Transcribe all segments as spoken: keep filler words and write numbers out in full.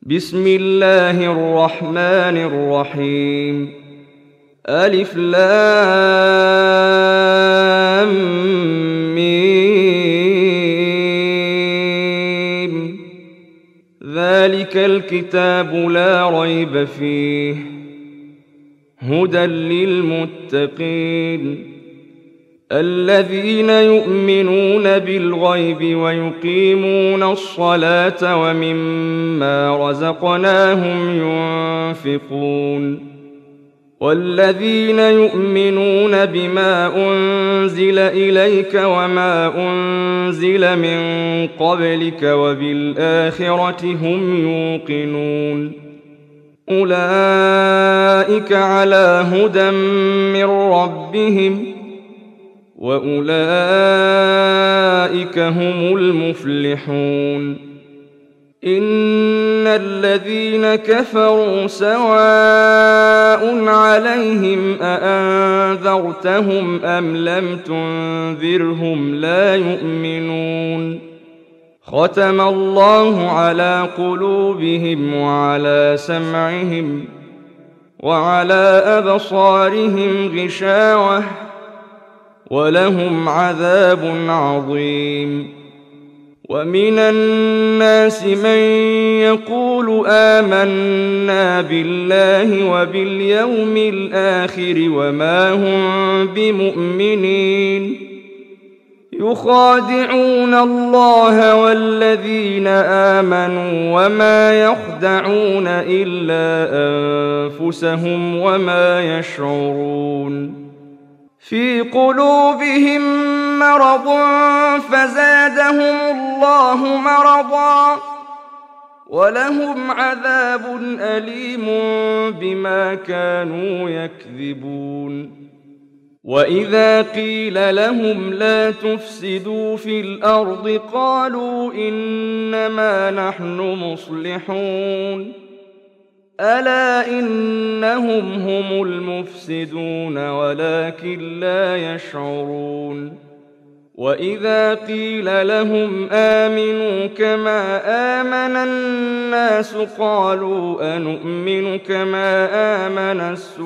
بسم الله الرحمن الرحيم ألف لام ميم ذلك الكتاب لا ريب فيه هدى للمتقين الذين يؤمنون بالغيب ويقيمون الصلاة ومما رزقناهم ينفقون والذين يؤمنون بما أنزل إليك وما أنزل من قبلك وبالآخرة هم يوقنون أولئك على هدى من ربهم وأولئك هم المفلحون إن الذين كفروا سواء عليهم أأنذرتهم أم لم تنذرهم لا يؤمنون ختم الله على قلوبهم وعلى سمعهم وعلى أبصارهم غشاوة ولهم عذاب عظيم ومن الناس من يقول آمنا بالله وباليوم الآخر وما هم بمؤمنين يخادعون الله والذين آمنوا وما يخدعون إلا أنفسهم وما يشعرون في قلوبهم مرض فزادهم الله مرضا ولهم عذاب أليم بما كانوا يكذبون وإذا قيل لهم لا تفسدوا في الأرض قالوا إنما نحن مصلحون ألا إنهم هم المفسدون ولكن لا يشعرون وإذا قيل لهم آمنوا كما آمن الناس قالوا أنؤمن كما آمن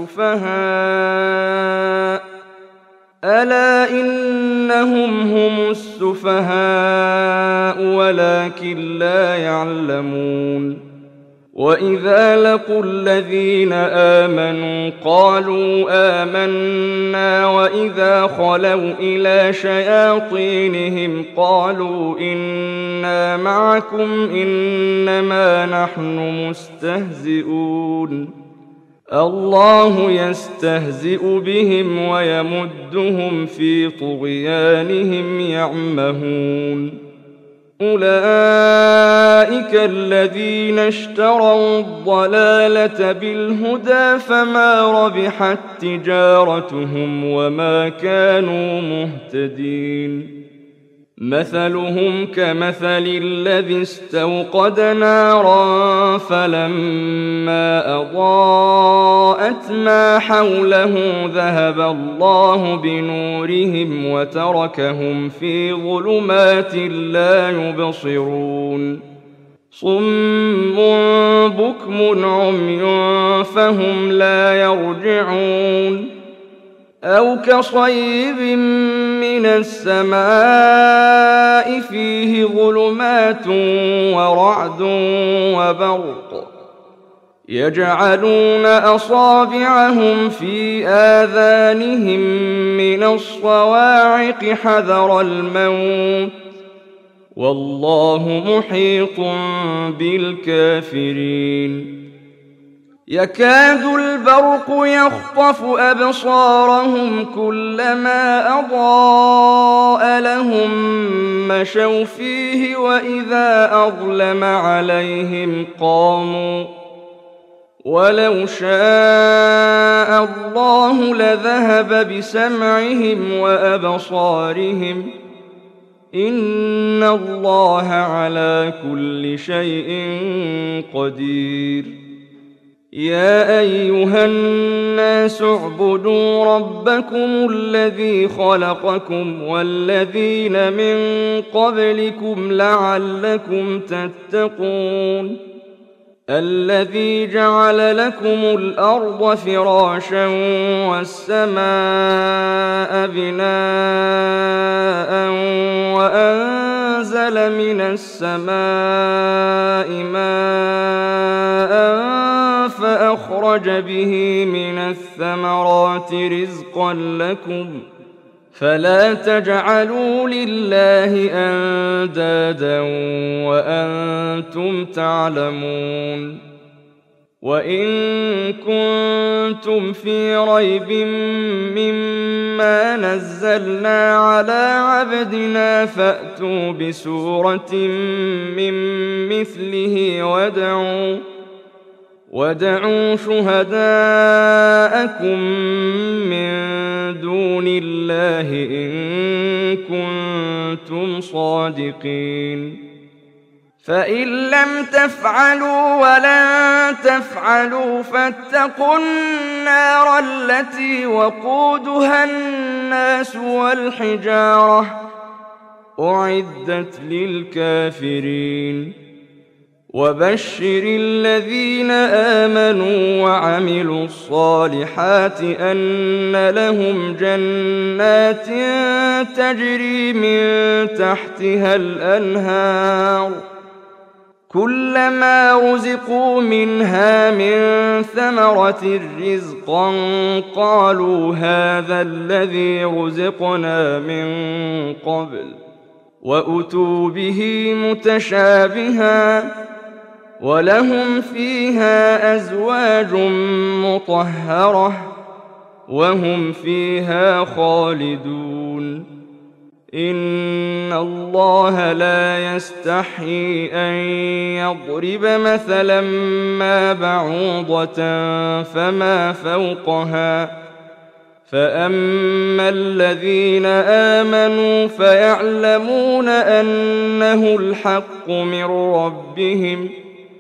السفهاء ألا إنهم هم السفهاء ولكن لا يعلمون وإذا لقوا الذين آمنوا قالوا آمنا وإذا خلوا إلى شياطينهم قالوا إنا معكم إنما نحن مستهزئون الله يستهزئ بهم ويمدهم في طغيانهم يعمهون أولئك الذين اشتروا الضلالة بالهدى فما ربحت تجارتهم وما كانوا مهتدين مثلهم كمثل الذي استوقد نارا فلما أضاءت ما حوله ذهب الله بنورهم وتركهم في ظلمات لا يبصرون صم بكم عمي فهم لا يرجعون أو كصيب من السماء فيه ظلمات ورعد وبرق يجعلون أصابعهم في آذانهم من الصواعق حذر الموت والله محيط بالكافرين يكاد البرق يخطف أبصارهم كلما أضاء لهم مشوا فيه وإذا أظلم عليهم قاموا ولو شاء الله لذهب بسمعهم وأبصارهم إن الله على كل شيء قدير يا أيها الناس اعبدوا ربكم الذي خلقكم والذين من قبلكم لعلكم تتقون الذي جعل لكم الأرض فراشا والسماء بناء وأنزل من السماء ماء فأخرج به من الثمرات رزقا لكم فلا تجعلوا لله أندادا وأنتم تعلمون وإن كنتم في ريب مما نزلنا على عبدنا فأتوا بسورة من مثله وادعوا وادعوا شهداءكم من دون الله إن كنتم صادقين فإن لم تفعلوا ولن تفعلوا فاتقوا النار التي وقودها الناس والحجارة أعدت للكافرين وبشر الذين آمنوا وعملوا الصالحات أن لهم جنات تجري من تحتها الأنهار كلما رزقوا منها من ثمرة رزقا قالوا هذا الذي رزقنا من قبل وأتوا به متشابها ولهم فيها أزواج مطهرة وهم فيها خالدون إن الله لا يستحيي أن يضرب مثلا ما بعوضة فما فوقها فأما الذين آمنوا فيعلمون أنه الحق من ربهم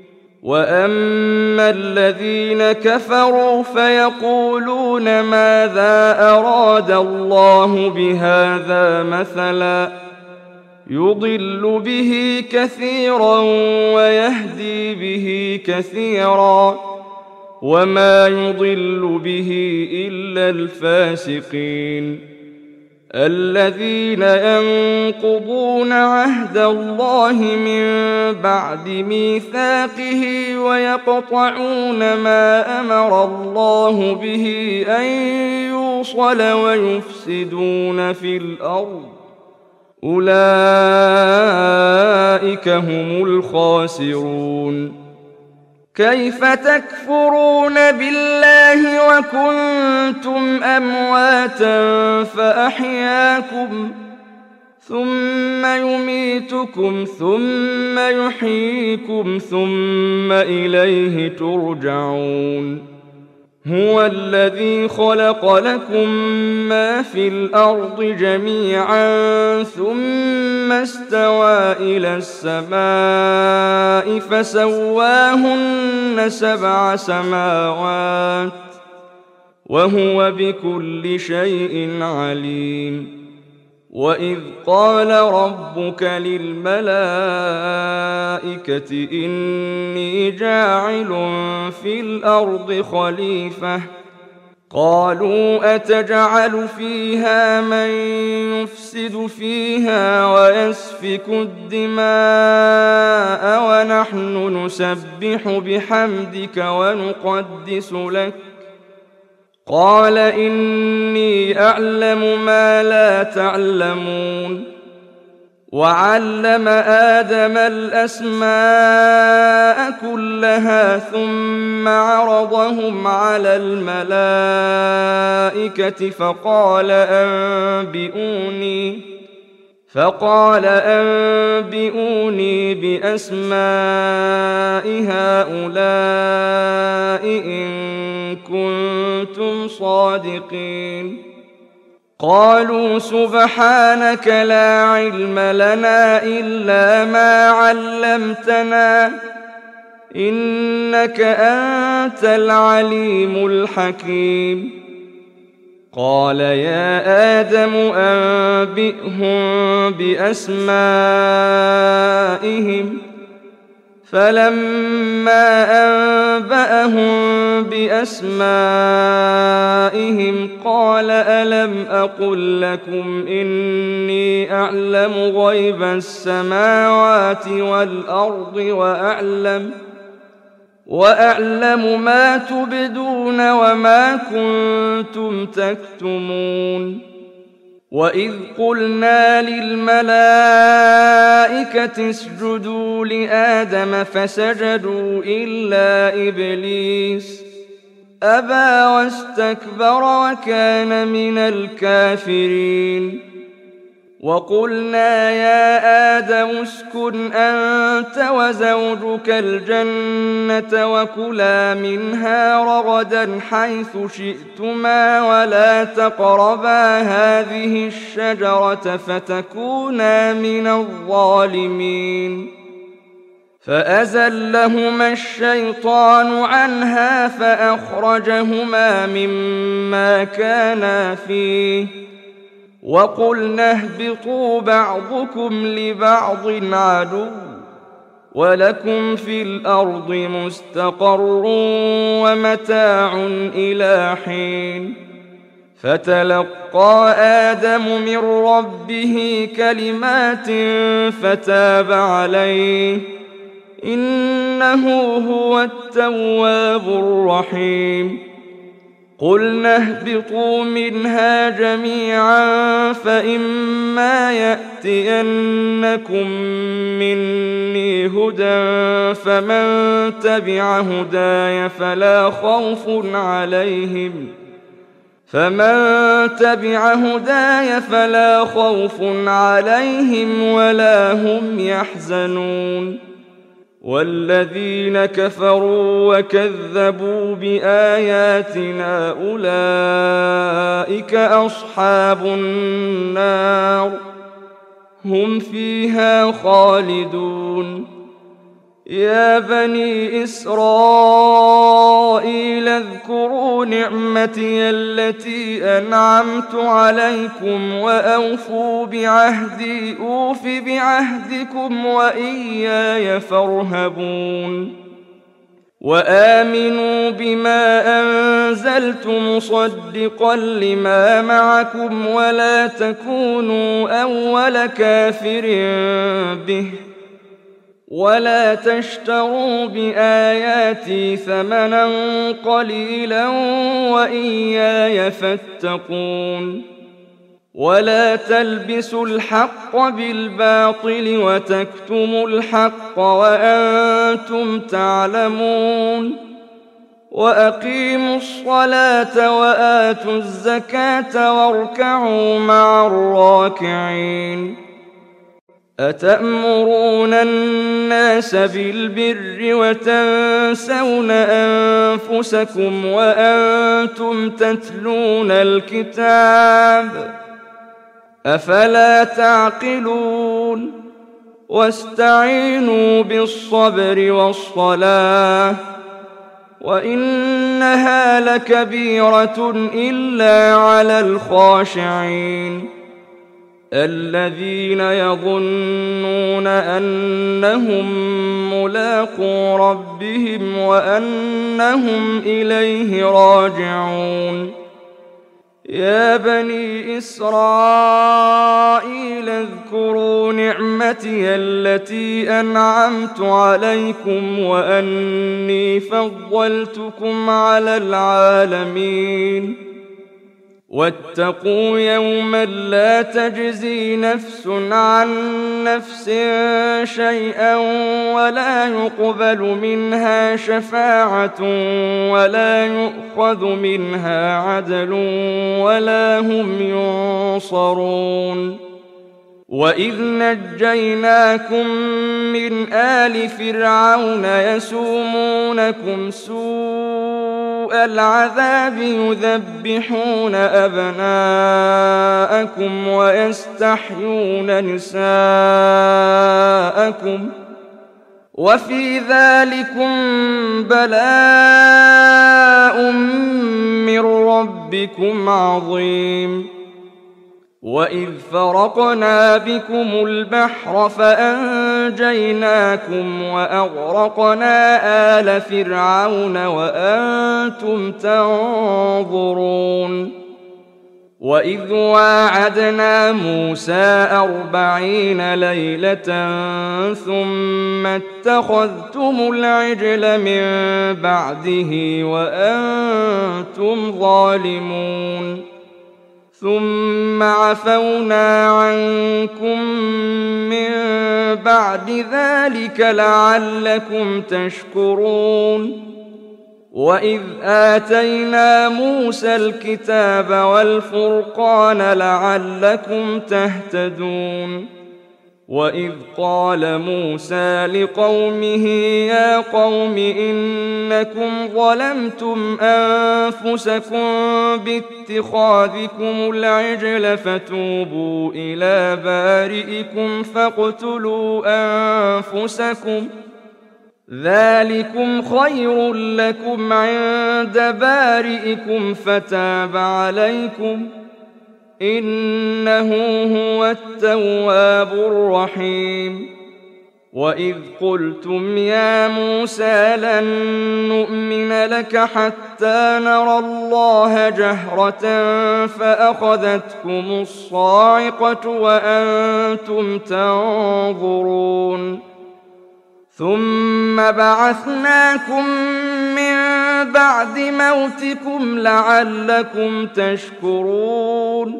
وأما الذين كفروا فيقولون ماذا أراد الله بهذا مثلا يضل به كثيرا ويهدي به كثيرا وما يضل به إلا الفاسقين الذين ينقضون عهد الله من بعد ميثاقه ويقطعون ما أمر الله به أن يوصل ويفسدون في الأرض أولئك هم الخاسرون كيف تكفرون بالله وكنتم أمواتا فأحياكم ثم يميتكم ثم يحييكم ثم إليه ترجعون هو الذي خلق لكم ما في الأرض جميعا ثم استوى إلى السماء فسواهن سبع سماوات وهو بكل شيء عليم وإذ قال ربك للملائكة إني جاعل في الأرض خليفة قالوا أتجعل فيها من يفسد فيها ويسفك الدماء ونحن نسبح بحمدك ونقدس لك قال إني أعلم ما لا تعلمون وعلم آدم الأسماء كلها ثم عرضهم على الملائكة فقال أنبئوني فقال أنبئوني بأسماء هؤلاء إن كنتم صادقين قالوا سبحانك لا علم لنا إلا ما علمتنا إنك أنت العليم الحكيم قال يا آدم أنبئهم بأسمائهم فلما أنبأهم بأسمائهم قال ألم أقل لكم إني أعلم غيب السماوات والأرض وأعلم وأعلم ما تبدون وما كنتم تكتمون وإذ قلنا للملائكة اسجدوا لآدم فسجدوا إلا إبليس أبى واستكبر وكان من الكافرين وقلنا يا آدم اسكن أنت وزوجك الجنة وكلا منها رغدا حيث شئتما ولا تقربا هذه الشجرة فتكونا من الظالمين فأزلهما الشيطان عنها فأخرجهما مما كانا فيه وقلنا اهبطوا بعضكم لبعض عدو ولكم في الأرض مستقر ومتاع إلى حين فتلقى آدم من ربه كلمات فتاب عليه إنه هو التواب الرحيم قلنا اهبطوا منها جميعا فإما يأتينكم مني هدى فمن تبع هداي فلا خوف عليهم فمن تبع هداي فلا خوف عليهم ولا هم يحزنون والذين كفروا وكذبوا بآياتنا أولئك أصحاب النار هم فيها خالدون يا بني إسرائيل اذكروا نعمتي التي أنعمت عليكم وأوفوا بعهدي أوف بعهدكم وإياي فارهبون وآمنوا بما أنزلت مصدقا لما معكم ولا تكونوا أول كافر به ولا تشتروا بآياتي ثمنا قليلا وإياي فاتقون ولا تلبسوا الحق بالباطل وتكتموا الحق وأنتم تعلمون وأقيموا الصلاة وآتوا الزكاة واركعوا مع الراكعين أتأمرون الناس بالبر وتنسون أنفسكم وأنتم تتلون الكتاب أفلا تعقلون واستعينوا بالصبر والصلاة وإنها لكبيرة إلا على الخاشعين الذين يظنون أنهم ملاقو ربهم وأنهم إليه راجعون يا بني إسرائيل اذكروا نعمتي التي أنعمت عليكم وأني فضلتكم على العالمين واتقوا يوما لا تجزي نفس عن نفس شيئا ولا يقبل منها شفاعة ولا يؤخذ منها عدل ولا هم ينصرون وإذ نجيناكم من آل فرعون يسومونكم سوء العذاب يذبحون أبناءكم ويستحيون نساءكم وفي ذلكم بلاء من ربكم عظيم وإذ فرقنا بكم البحر فأنجيناكم وأغرقنا آل فرعون وأنتم تنظرون وإذ واعدنا موسى أربعين ليلة ثم اتخذتم العجل من بعده وأنتم ظالمون ثم عفونا عنكم من بعد ذلك لعلكم تشكرون وإذ آتينا موسى الكتاب والفرقان لعلكم تهتدون وإذ قال موسى لقومه يا قوم إنكم ظلمتم أنفسكم باتخاذكم العجل فتوبوا إلى بارئكم فاقتلوا أنفسكم ذلكم خير لكم عند بارئكم فتاب عليكم إنه هو التواب الرحيم وإذ قلتم يا موسى لن نؤمن لك حتى نرى الله جهرة فأخذتكم الصاعقة وأنتم تنظرون ثم بعثناكم من بعد موتكم لعلكم تشكرون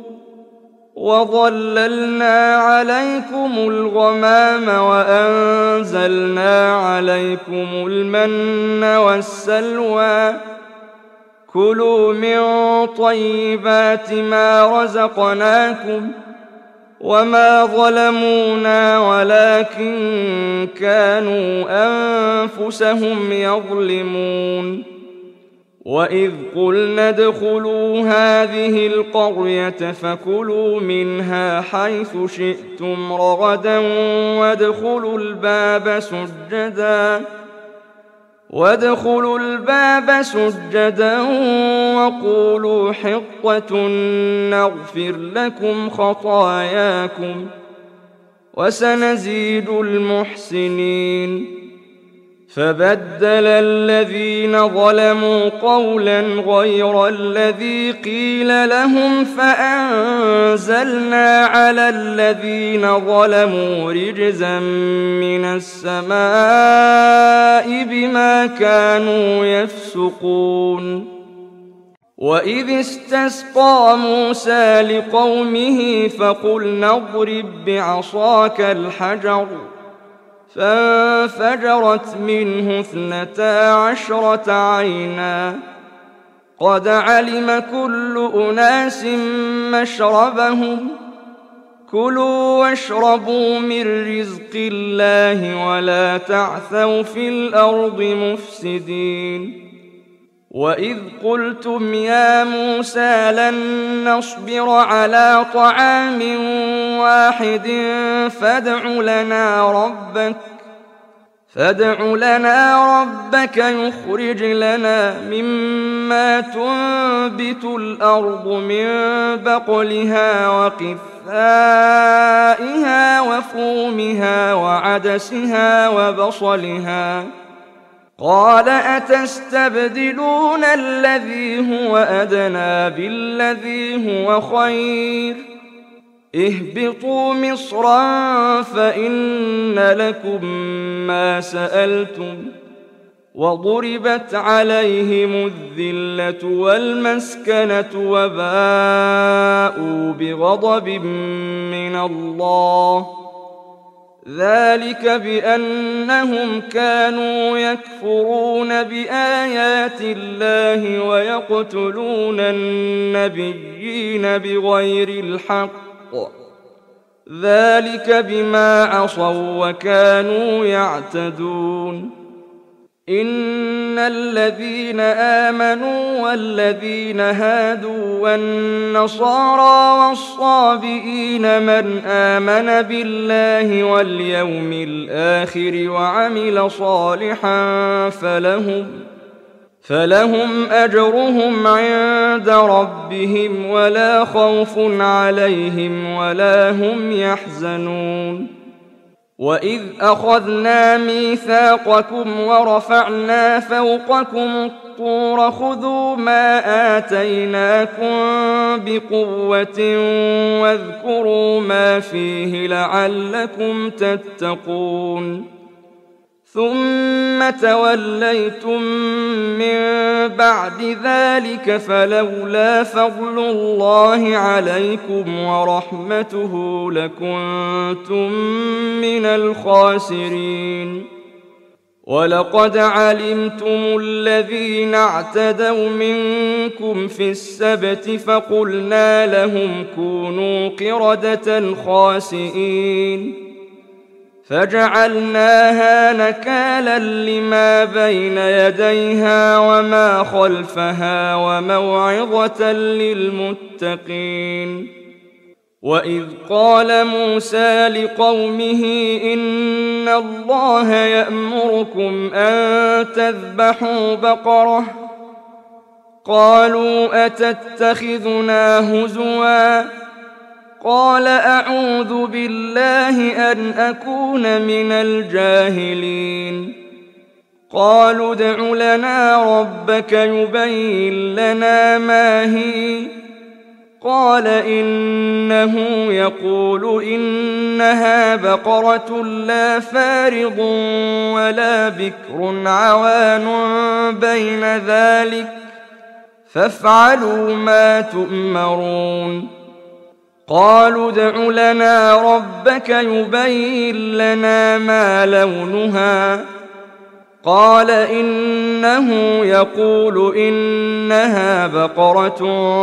وظللنا عليكم الغمام وأنزلنا عليكم المن والسلوى كلوا من طيبات ما رزقناكم وما ظلمونا ولكن كانوا أنفسهم يظلمون وإذ قلنا ادخلوا هذه القرية فكلوا منها حيث شئتم رغدا وادخلوا الباب سجدا وادخلوا الباب سجدا وقولوا حطة نغفر لكم خطاياكم وسنزيد المحسنين فبدل الذين ظلموا قولا غير الذي قيل لهم فأنزلنا على الذين ظلموا رجزا من السماء بما كانوا يفسقون وإذ استسقى موسى لقومه فقلنا اضرب بعصاك الحجر فانفجرت منه اثنتا عشرة عينا قد علم كل أناس مشربهم كلوا واشربوا من رزق الله ولا تعثوا في الأرض مفسدين وإذ قلتم يا موسى لن نصبر على طعام واحد فادع لنا ربك فادع لنا ربك يخرج لنا مما تنبت الأرض من بقلها وقثائها وفومها وعدسها وبصلها قال أتستبدلون الذي هو أدنى بالذي هو خير اهبطوا مصرا فإن لكم ما سألتم وضربت عليهم الذلة والمسكنة وباءوا بغضب من الله ذلك بأنهم كانوا يكفرون بآيات الله ويقتلون النبيين بغير الحق ذلك بما عصوا وكانوا يعتدون إن الذين آمنوا والذين هادوا والنصارى والصابئين من آمن بالله واليوم الآخر وعمل صالحا فلهم فلهم أجرهم عند ربهم ولا خوف عليهم ولا هم يحزنون. وإذ أخذنا ميثاقكم ورفعنا فوقكم الطور خذوا ما آتيناكم بقوة واذكروا ما فيه لعلكم تتقون. ثم توليتم من بعد ذلك فلولا فضل الله عليكم ورحمته لكنتم من الخاسرين. ولقد علمتم الذين اعتدوا منكم في السبت فقلنا لهم كونوا قردة خاسئين فجعلناها نكالا لما بين يديها وما خلفها وموعظة للمتقين. وإذ قال موسى لقومه إن الله يأمركم أن تذبحوا بقرة قالوا أتتخذنا هزوا قال أعوذ بالله أن أكون من الجاهلين. قالوا ادع لنا ربك يبين لنا ما هي قال إنه يقول إنها بقرة لا فارض ولا بكر عوان بين ذلك فافعلوا ما تؤمرون. قالوا ادع لنا ربك يبين لنا ما لونها قال إنه يقول إنها بقرة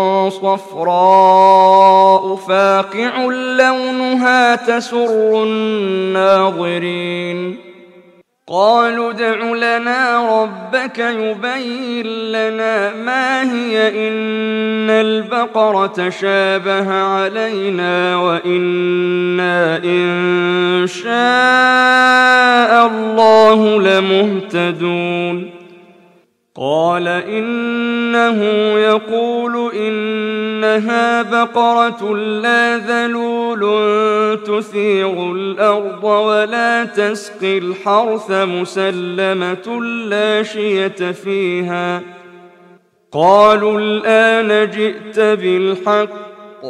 صفراء فاقع لونها تسر الناظرين. قالوا ادع لنا ربك يبين لنا ما هي إن البقرة شابه علينا وإنا إن شاء الله لمهتدون. قال إنه يقول إنها بقرة لا ذلول تثير الأرض ولا تسقي الحرث مسلمة لا شية فيها. قالوا الآن جئت بالحق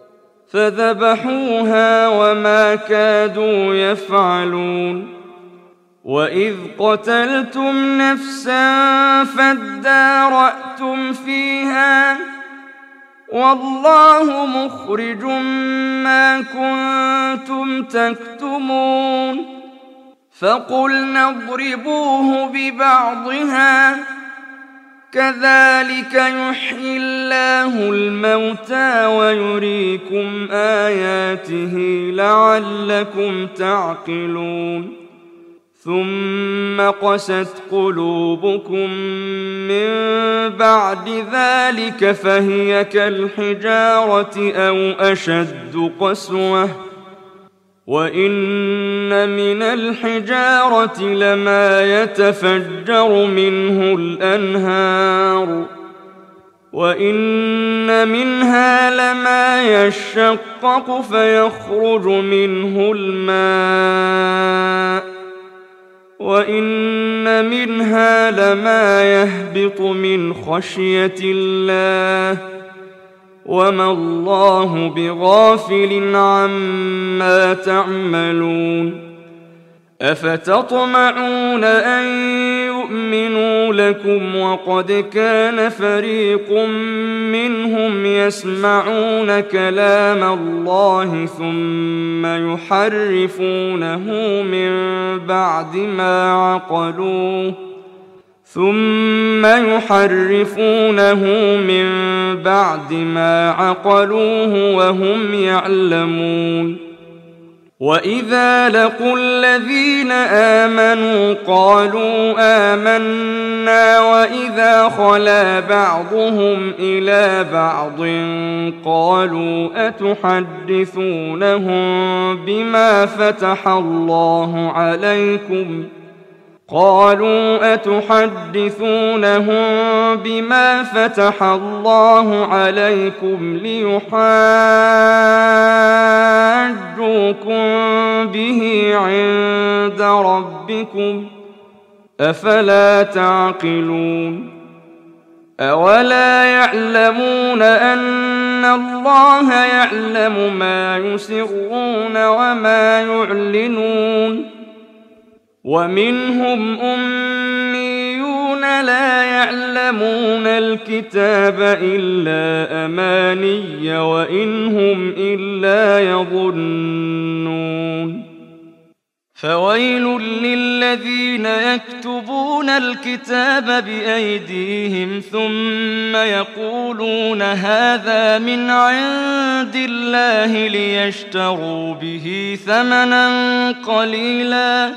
فذبحوها وما كادوا يفعلون. وإذ قتلتم نفسا فادارأتم فيها والله مخرج ما كنتم تكتمون. فقلنا اضربوه ببعضها كذلك يحيي الله الموتى ويريكم آياته لعلكم تعقلون. ثم قست قلوبكم من بعد ذلك فهي كالحجارة أو أشد قسوة وإن من الحجارة لما يتفجر منه الأنهار وإن منها لما يشقق فيخرج منه الماء وإن منها لما يهبط من خشية الله وما الله بغافل عما تعملون. أفتطمعون أن يؤمنوا لكم وقد كان فريق منهم يسمعون كلام الله ثم يحرفونه من بعد ما عقلوه ثم يحرفونه من بعد ما عقلوه وهم يعلمون. وإذا لقوا الذين آمنوا قالوا آمنا وإذا خلا بعضهم إلى بعض قالوا أتحدثونهم بما فتح الله عليكم قالوا أتحدثونهم بما فتح الله عليكم ليحاجوكم به عند ربكم أفلا تعقلون أولا يعلمون أن الله يعلم ما يسرون وما يعلنون ومنهم أميون لا يعلمون الكتاب إلا أماني وإن هم إلا يظنون فويل للذين يكتبون الكتاب بأيديهم ثم يقولون هذا من عند الله ليشتروا به ثمنا قليلا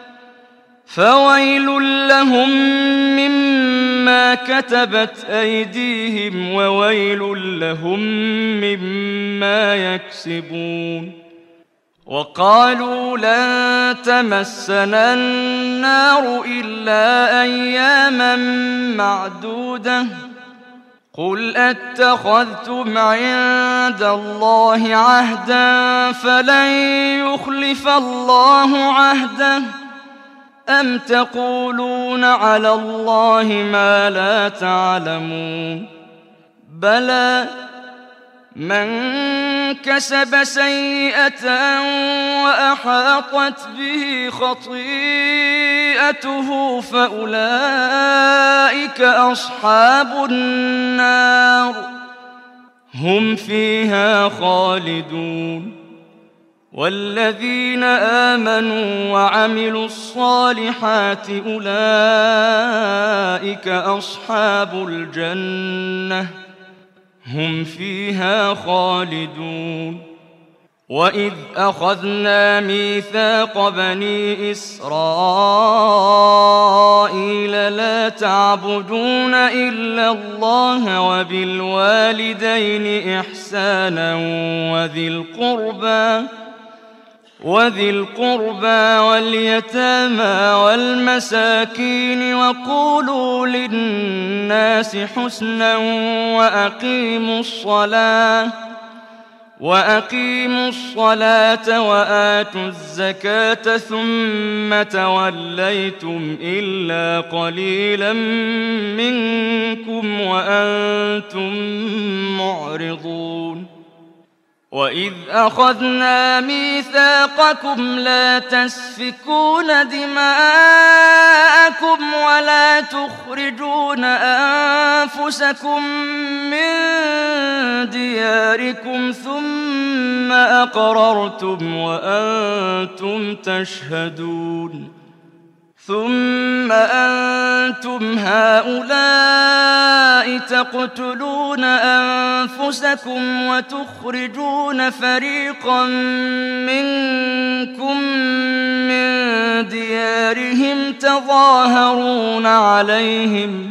فويل لهم مما كتبت أيديهم وويل لهم مما يكسبون وقالوا لن تمسنا النار إلا أياما معدودة قل أتخذتم عند الله عهدا فلن يخلف الله عهده أم تقولون على الله ما لا تعلمون بلى من كسب سيئة وأحاطت به خطيئته فأولئك أصحاب النار هم فيها خالدون والذين آمنوا وعملوا الصالحات أولئك أصحاب الجنة هم فيها خالدون وإذ أخذنا ميثاق بني إسرائيل لا تعبدون إلا الله وبالوالدين إحسانا وذي القربى وذي القربى واليتامى والمساكين وقولوا للناس حسنا وأقيموا الصلاة وأقيموا الصلاة وآتوا الزكاة ثم توليتم إلا قليلا منكم وأنتم معرضون وإذ أخذنا ميثاقكم لا تسفكون دماءكم ولا تخرجون أنفسكم من دياركم ثم أقررتم وأنتم تشهدون ثم أنتم هؤلاء تقتلون أنفسكم وتخرجون فريقا منكم من ديارهم تظاهرون عليهم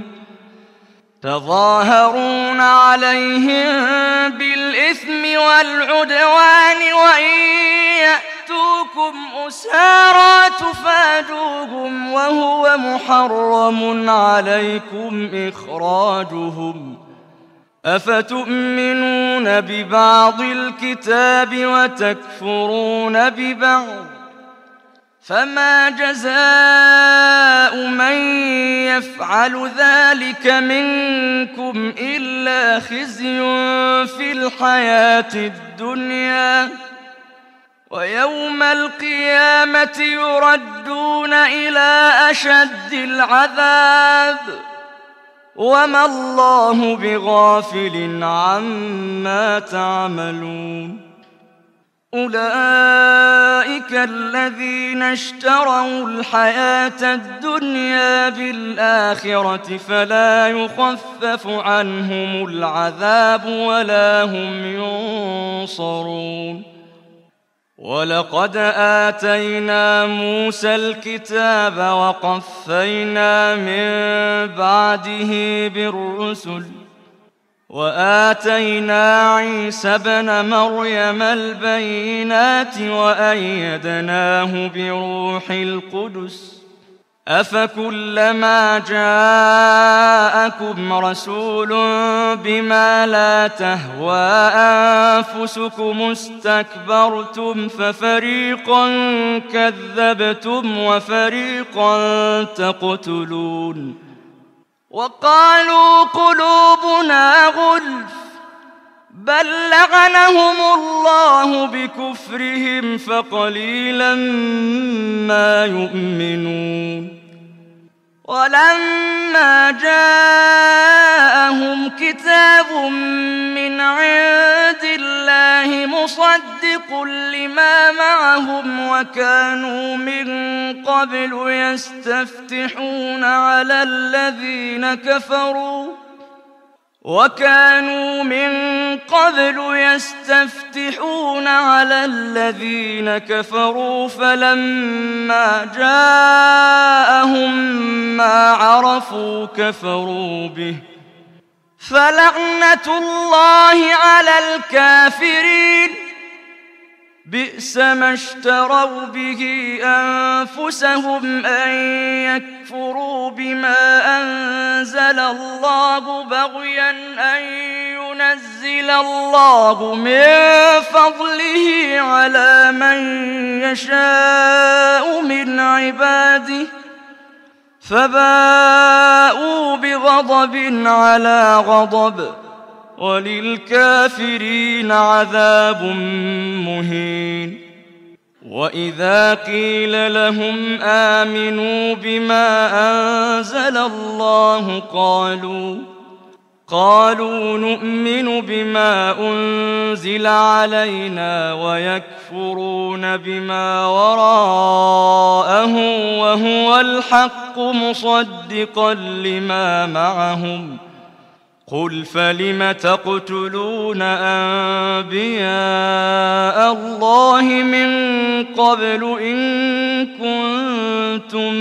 تظاهرون عليهم بالإثم والعدوان وإن يأتوكم أسارى تفادوهم وهو محرم عليكم إخراجهم أفتؤمنون ببعض الكتاب وتكفرون ببعض فما جزاء من يفعل ذلك منكم إلا خزي في الحياة الدنيا ويوم القيامة يردون إلى أشد العذاب وما الله بغافل عما تعملون أولئك الذين اشتروا الحياة الدنيا بالآخرة فلا يخفف عنهم العذاب ولا هم ينصرون ولقد آتينا موسى الكتاب وقفينا من بعده بالرسل وآتينا عيسى ابن مريم البينات وأيدناه بروح القدس أفكلما جاءكم رسول بما لا تهوى أنفسكم استكبرتم ففريقا كذبتم وفريقا تقتلون وقالوا قلوبنا غلف بل لعنهم الله بكفرهم فقليلا ما يؤمنون ولما جاءهم كتاب من عند الله مصدق لما معهم وكانوا من قبل يستفتحون على الذين كفروا وكانوا من قبل يستفتحون على الذين كفروا فلما جاءهم ما عرفوا كفروا به فلعنة الله على الكافرين بئس ما اشتروا به أنفسهم أن يكفروا بما أنزل الله بغيا أن ينزل الله من فضله على من يشاء من عباده فباءوا بغضب على غضب وللكافرين عذاب مهين وإذا قيل لهم آمنوا بما أنزل الله قالوا قالوا نؤمن بما أنزل علينا ويكفرون بما وراءه وهو الحق مصدقا لما معهم قل فلم تقتلون أنبياء الله من قبل إن كنتم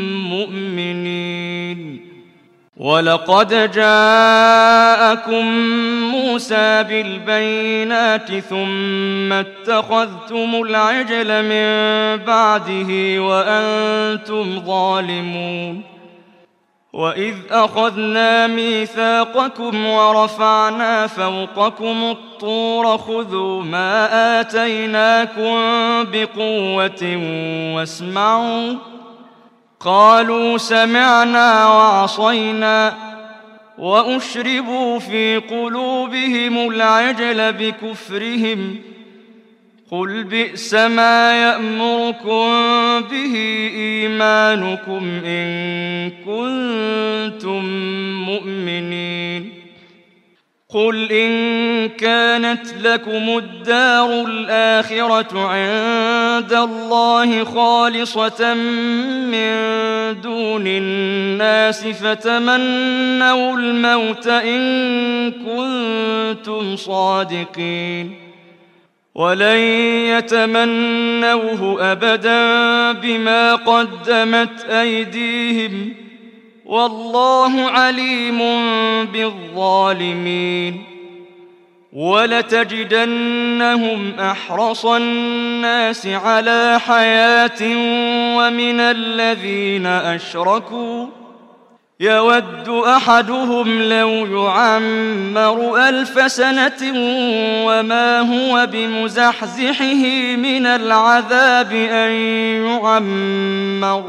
مؤمنين ولقد جاءكم موسى بالبينات ثم اتخذتم العجل من بعده وأنتم ظالمون وإذ أخذنا ميثاقكم ورفعنا فوقكم الطور خذوا ما آتيناكم بقوة واسمعوا قالوا سمعنا وعصينا وأشربوا في قلوبهم العجل بكفرهم قل بئس ما يأمركم به إيمانكم إن كنتم مؤمنين قل إن كانت لكم الدار الآخرة عند الله خالصة من دون الناس فتمنوا الموت إن كنتم صادقين ولن يتمنوه أبدا بما قدمت أيديهم والله عليم بالظالمين ولتجدنهم أحرص الناس على حياة ومن الذين أشركوا يود أحدهم لو يعمر ألف سنة وما هو بمزحزحه من العذاب أن يعمر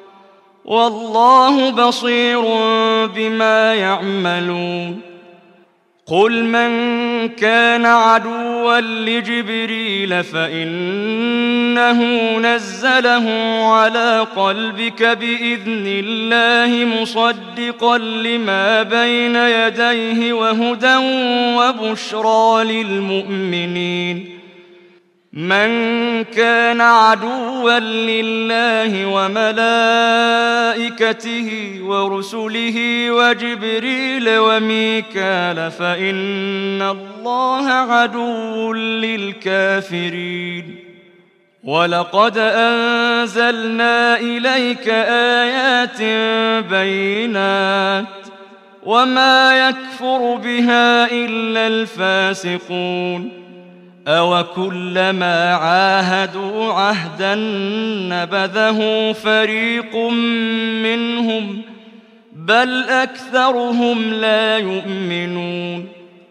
والله بصير بما يعملون قل من كان عدوا لجبريل فإنه نزله على قلبك بإذن الله مصدقا لما بين يديه وهدى وبشرى للمؤمنين من كان عدوا لله وملائكته ورسله وجبريل وميكال فإن الله عدو للكافرين ولقد أنزلنا إليك آيات بينات وما يكفر بها إلا الفاسقون أوكلما عاهدوا عهدا نبذه فريق منهم بل أكثرهم لا يؤمنون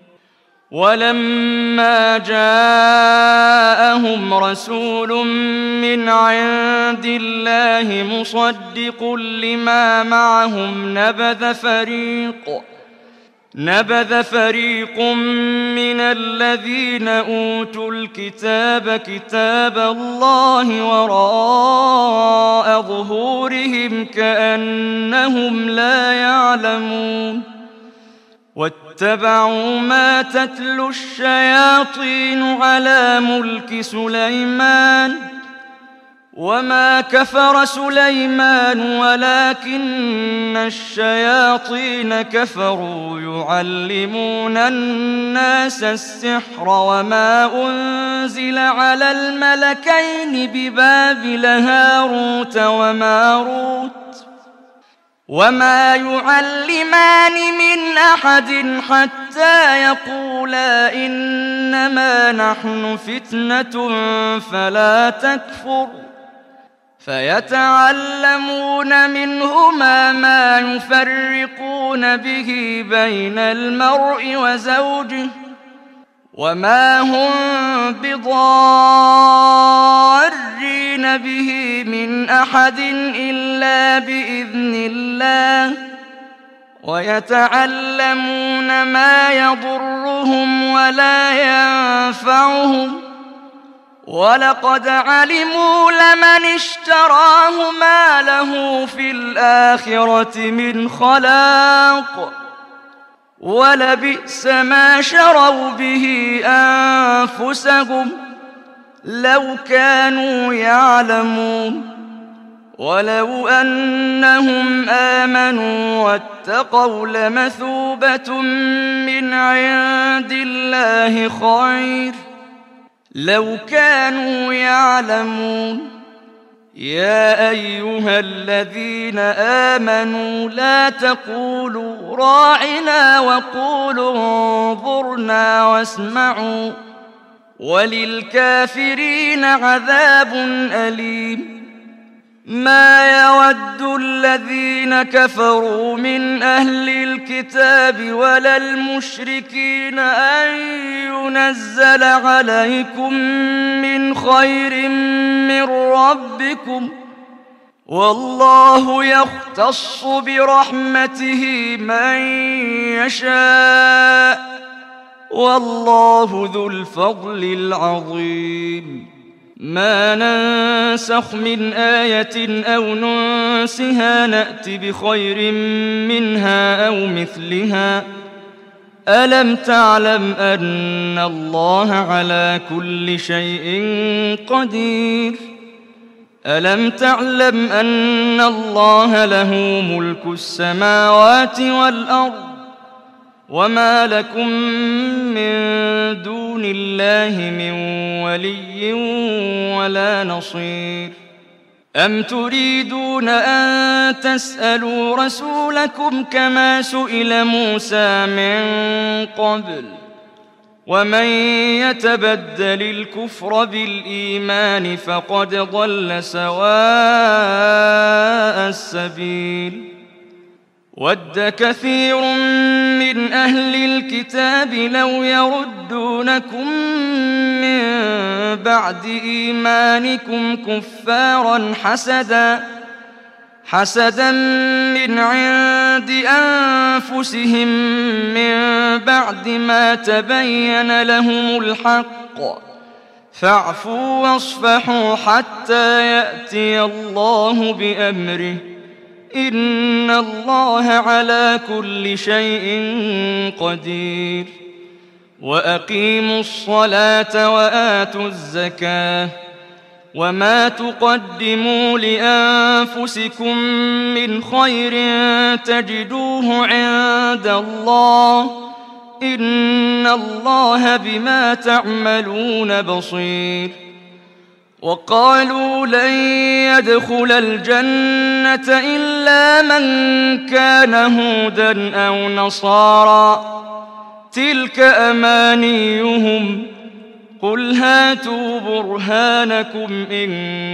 ولما جاءهم رسول من عند الله مصدق لما معهم نبذ فريق نبذ فريق من الذين أوتوا الكتاب كتاب الله وراء ظهورهم كأنهم لا يعلمون واتبعوا ما تتلو الشياطين على ملك سليمان وما كفر سليمان ولكن الشياطين كفروا يعلمون الناس السحر وما أنزل على الملكين ببابل هاروت وماروت وما يعلمان من أحد حتى يقولا إنما نحن فتنة فلا تكفر فيتعلمون منهما ما يفرقون به بين المرء وزوجه وما هم بضارين به من أحد إلا بإذن الله ويتعلمون ما يضرهم ولا ينفعهم ولقد علموا لمن اشتراه ما له في الآخرة من خلاق ولبئس ما شروا به أنفسهم لو كانوا يعلمون ولو أنهم آمنوا واتقوا لمثوبة من عند الله خير لو كانوا يعلمون يا أيها الذين آمنوا لا تقولوا راعنا وقولوا انظرنا واسمعوا وللكافرين عذاب أليم ما يود الذين كفروا من أهل الكتاب ولا المشركين أن ينزل عليكم من خير من ربكم والله يختص برحمته من يشاء والله ذو الفضل العظيم ما ننسخ من آية أو ننسها نأت بخير منها أو مثلها ألم تعلم أن الله على كل شيء قدير ألم تعلم أن الله له ملك السماوات والأرض وما لكم من دون الله من ولي ولا نصير أم تريدون أن تسألوا رسولكم كما سئل موسى من قبل ومن يتبدل الكفر بالإيمان فقد ضل سواء السبيل ود كثير من أهل الكتاب لو يردونكم من بعد إيمانكم كفارا حسدا حسدا من عند أنفسهم من بعد ما تبين لهم الحق فاعفوا واصفحوا حتى يأتي الله بأمره إن الله على كل شيء قدير وأقيموا الصلاة وآتوا الزكاة وما تقدموا لأنفسكم من خير تجدوه عند الله إن الله بما تعملون بصير وقالوا لن يدخل الجنة إلا من كان هودا أو نصارى تلك أمانيهم قل هاتوا برهانكم إن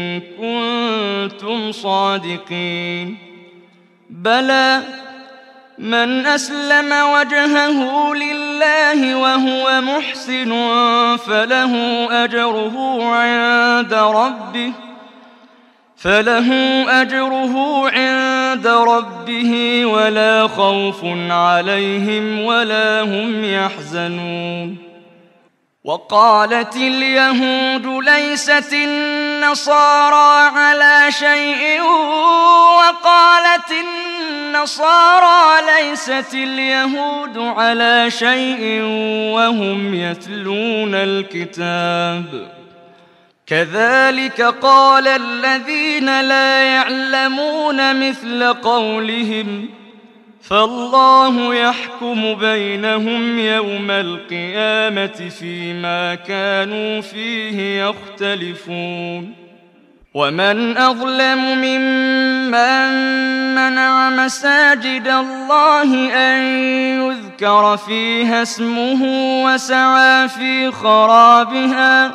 كنتم صادقين بلى من أسلم وجهه لله وهو محسن فله أجره عند ربه فله أجره عند ربه ولا خوف عليهم ولا هم يحزنون. وقالت اليهود ليست النصارى على شيء وقالت النصارى ليست اليهود على شيء وهم يتلون الكتاب كذلك قال الذين لا يعلمون مثل قولهم فالله يحكم بينهم يوم القيامة فيما كانوا فيه يختلفون. ومن أظلم ممن منع مساجد الله أن يذكر فيها اسمه وسعى في خرابها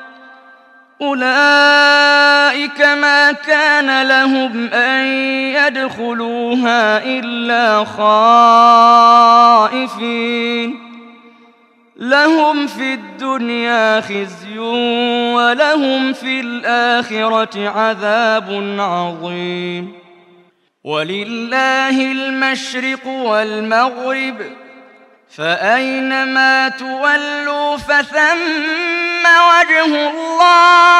أولئك ما كان لهم أن يدخلوها إلا خائفين لهم في الدنيا خزي ولهم في الآخرة عذاب عظيم. ولله المشرق والمغرب فأينما تولوا فثم وجه الله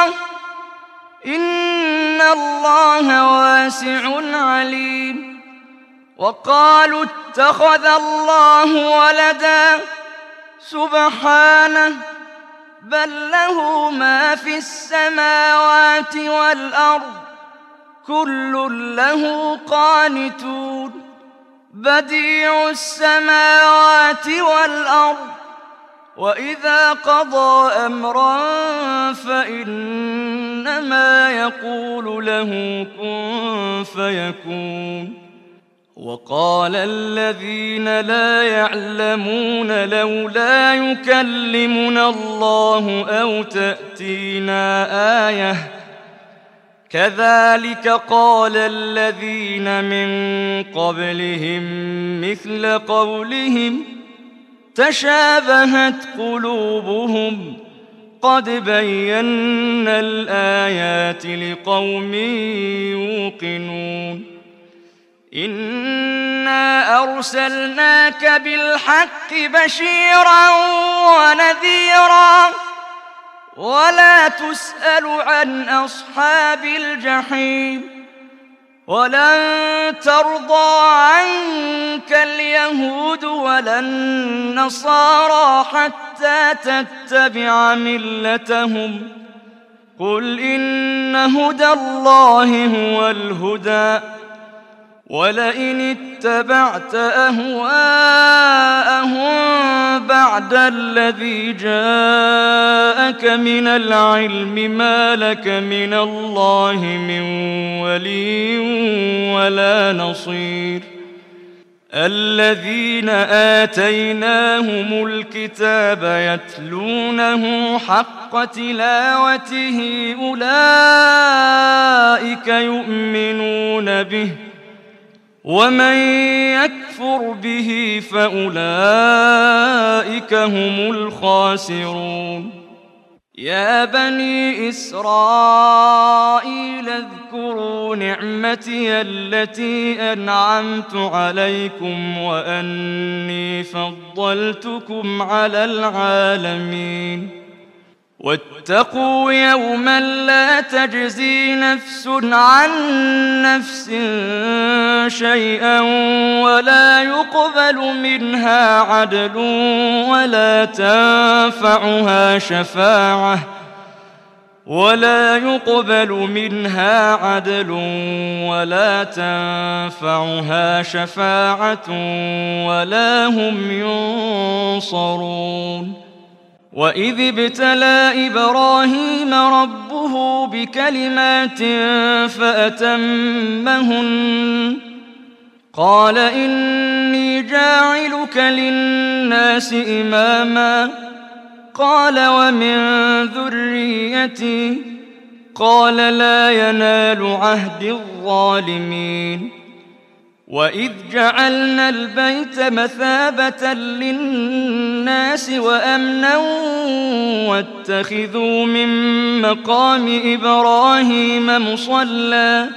إن الله واسع عليم. وقالوا اتخذ الله ولدا سبحانه بل له ما في السماوات والأرض كل له قانتون بديع السماوات والأرض وإذا قضى أمرا فإنما يقول له كن فيكون. وقال الذين لا يعلمون لولا يكلمنا الله أو تأتينا آية كذلك قال الذين من قبلهم مثل قولهم تشابهت قلوبهم قد بينا الآيات لقوم يوقنون. إنا أرسلناك بالحق بشيرا ونذيرا ولا تسأل عن أصحاب الجحيم ولن ترضى عنك اليهود ولا النصارى حتى تتبع ملتهم قل إن هدى الله هو الهدى ولئن اتبعت أهواءهم بعد الذي جاءك من العلم ما لك من الله من ولي ولا نصير. الذين آتيناهم الكتاب يتلونه حق تلاوته أولئك يؤمنون به ومن يكفر به فأولئك هم الخاسرون. يا بني إسرائيل اذكروا نعمتي التي أنعمت عليكم وأني فضلتكم على العالمين. واتقوا يوما لا تجزي نفس عن نفس شيئا ولا يقبل منها عدل ولا تنفعها شفاعة ولا يقبل منها عدل ولا تنفعها شفاعة ولا هم ينصرون. وإذ ابتلى إبراهيم ربه بكلمات فأتمهن قال إني جاعلك للناس إماما قال ومن ذريتي قال لا ينال عهد الظالمين وإذ جعلنا البيت مثابة للناس وأمنا واتخذوا من مقام إبراهيم مصلى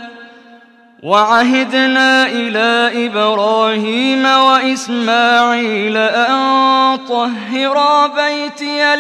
وعهدنا إلى إبراهيم وإسماعيل أن طهرا بيتي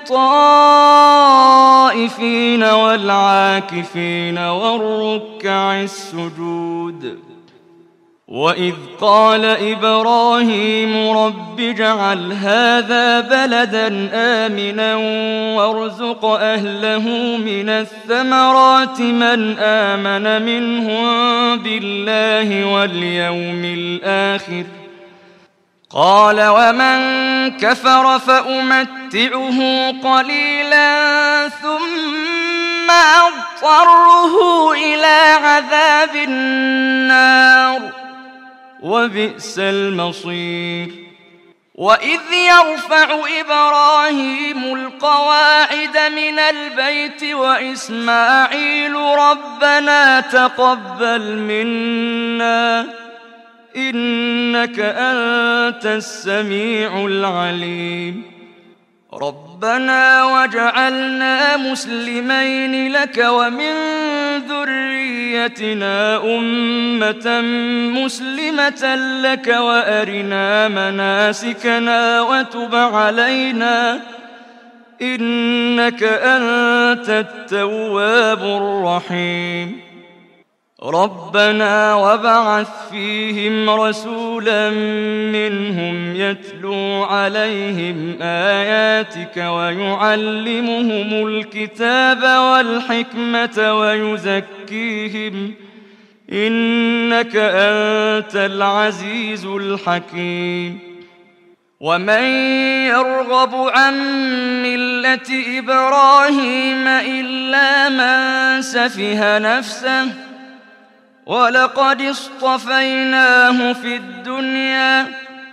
للطائفين والعاكفين والركع السجود وإذ قال إبراهيم رب اجعل هذا بلدا آمنا وارزق أهله من الثمرات من آمن منهم بالله واليوم الآخر قال ومن كفر فأمتعه قليلا ثم أضطره إلى عذاب النار وبئس المصير وإذ يرفع إبراهيم القواعد من البيت وإسماعيل ربنا تقبل منا إنك أنت السميع العليم ربنا وجعلنا مسلمين لك ومن ذريتنا أمة مسلمة لك وأرنا مناسكنا وتب علينا إنك أنت التواب الرحيم ربنا وابعث فيهم رسولا منهم يتلو عليهم آياتك ويعلمهم الكتاب والحكمة ويزكيهم إنك أنت العزيز الحكيم ومن يرغب عن ملة إبراهيم إلا من سفه نفسه ولقد اصطفيناه في الدنيا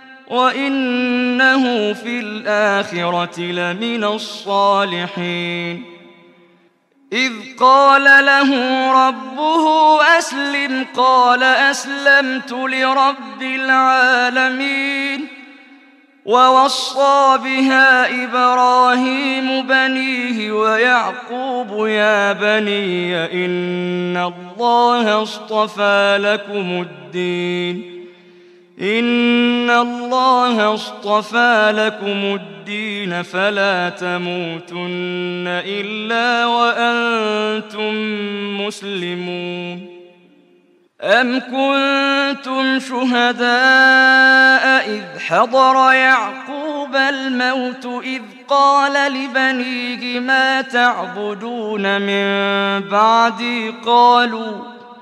وإنه في الآخرة لمن الصالحين إذ قال له ربه أسلم قال أسلمت لرب العالمين ووصى بها إبراهيم بنيه ويعقوب يا بني إن الله اصطفى لكم الدين إن الله اصطفى لكم الدين فلا تموتن إلا وأنتم مسلمون أم كنتم شهداء إذ حضر يعقوب الموت إذ قال لبنيه ما تعبدون من بعدي قالوا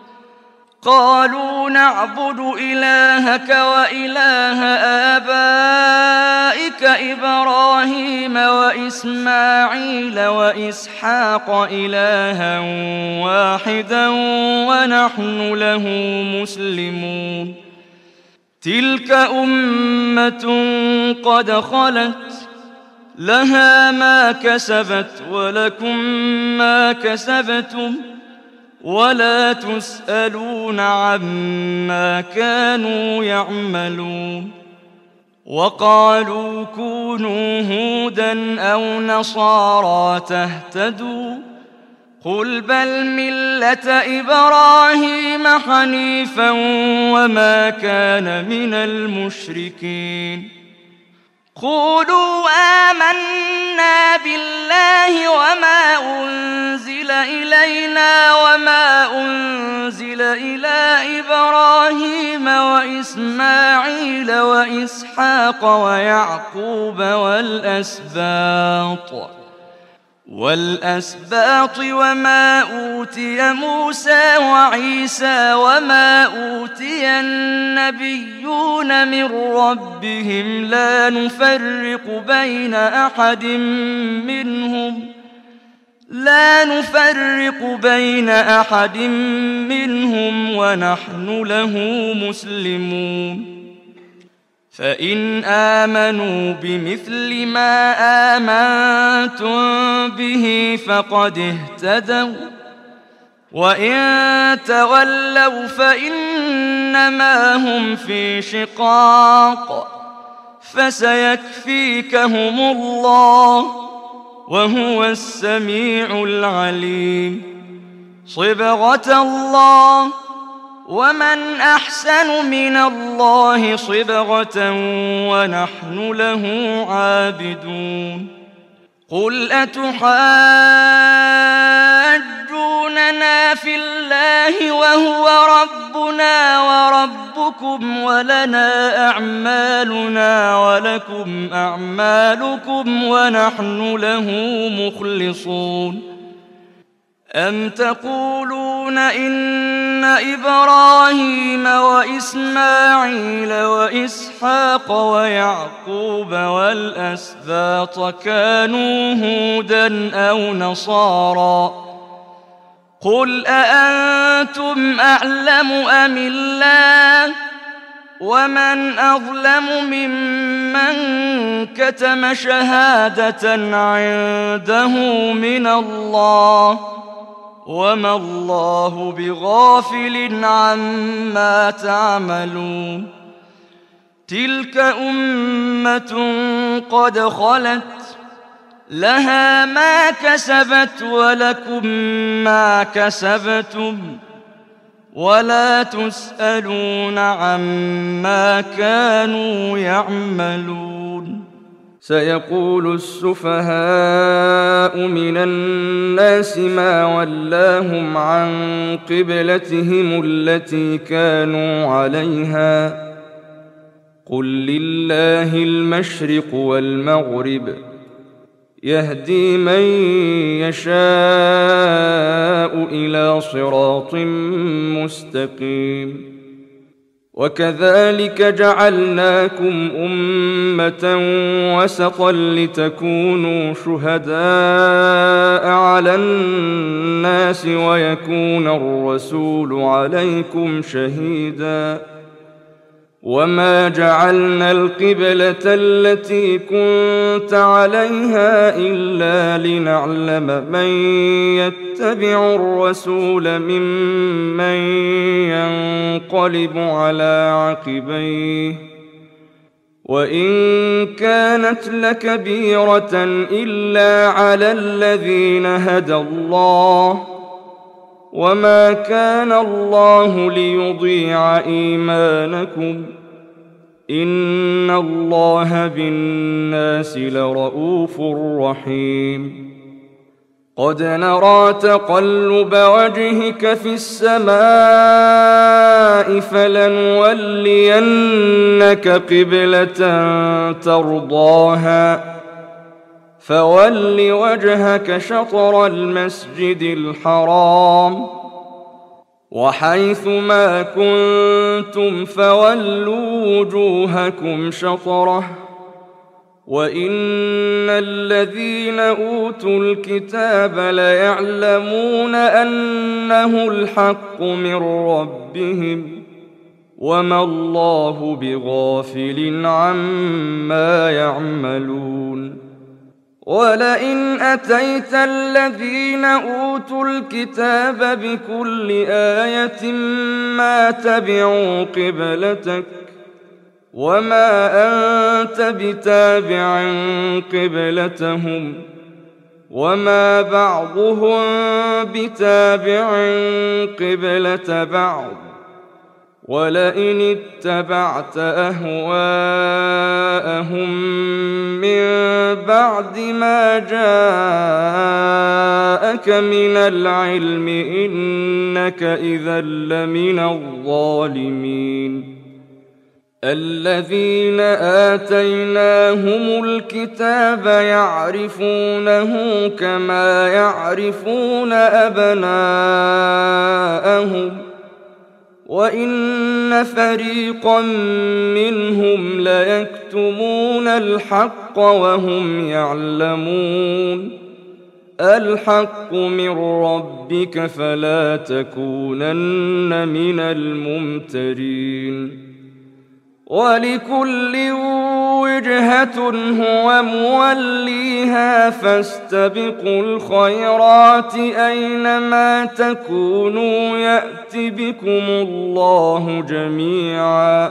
قالوا نعبد إلهك وإله آبائك إبراهيم وإسماعيل وإسحاق إلها واحدا ونحن له مسلمون تلك أمة قد خلت لها ما كسبت ولكم ما كسبتم ولا تسألون عما كانوا يعملون وقالوا كونوا هودا أو نصارى تهتدوا قل بل ملة إبراهيم حنيفا وما كان من المشركين قولوا آمنا بالله وما أنزل إلينا وما أنزل إلى إبراهيم وإسماعيل وإسحاق ويعقوب والأسباط والأسباط وما أوتي موسى وعيسى وما أوتي النبيون من ربهم لا نفرق بين أحد منهم لا نفرق بين أحد منهم ونحن له مسلمون فإن آمنوا بمثل ما آمنتم به فقد اهتدوا وإن تولوا فإنما هم في شقاق فسيكفيكهم الله وهو السميع العليم صبغة الله ومن أحسن من الله صبغة ونحن له عابدون قل أتحاجوننا في الله وهو ربنا وربكم ولنا أعمالنا ولكم أعمالكم ونحن له مخلصون أم تقولون إن إبراهيم وإسماعيل وإسحاق ويعقوب والأسباط كانوا هودا أو نصارى قل أأنتم أعلم أم الله ومن أظلم ممن كتم شهادة عنده من الله وما الله بغافل عما تعملون تلك أمة قد خلت لها ما كسبت ولكم ما كسبتم ولا تسألون عما كانوا يعملون سيقول السفهاء من الناس ما ولاهم عن قبلتهم التي كانوا عليها قل لله المشرق والمغرب يهدي من يشاء إلى صراط مستقيم وكذلك جعلناكم أمة وسطا لتكونوا شهداء على الناس ويكون الرسول عليكم شهيدا وما جعلنا القبلة التي كنت عليها إلا لنعلم من يتبع الرسول ممن ينقلب على عقبيه وإن كانت لكبيرة إلا على الذين هدى الله وما كان الله ليضيع إيمانكم إن الله بالناس لرءوف رحيم قد نرى تقلب وجهك في السماء فلنولينك قبلة ترضاها فول وجهك شطر المسجد الحرام وحيث ما كنتم فولوا وجوهكم شطره وإن الذين أوتوا الكتاب ليعلمون أنه الحق من ربهم وما الله بغافل عما يعملون ولئن أتيت الذين أوتوا الكتاب بكل آية ما تبعوا قبلتك وما أنت بتابع قبلتهم وما بعضهم بتابع قبلة بعض ولئن اتبعت أهواءهم من بعد ما جاءك من العلم إنك إذا لمن الظالمين الذين آتيناهم الكتاب يعرفونه كما يعرفون أبناءهم وإن فريقا منهم ليكتمون الحق وهم يعلمون الحق من ربك فلا تكونن من الممترين ولكل وجهة هو موليها فاستبقوا الخيرات أينما تكونوا يأت بكم الله جميعا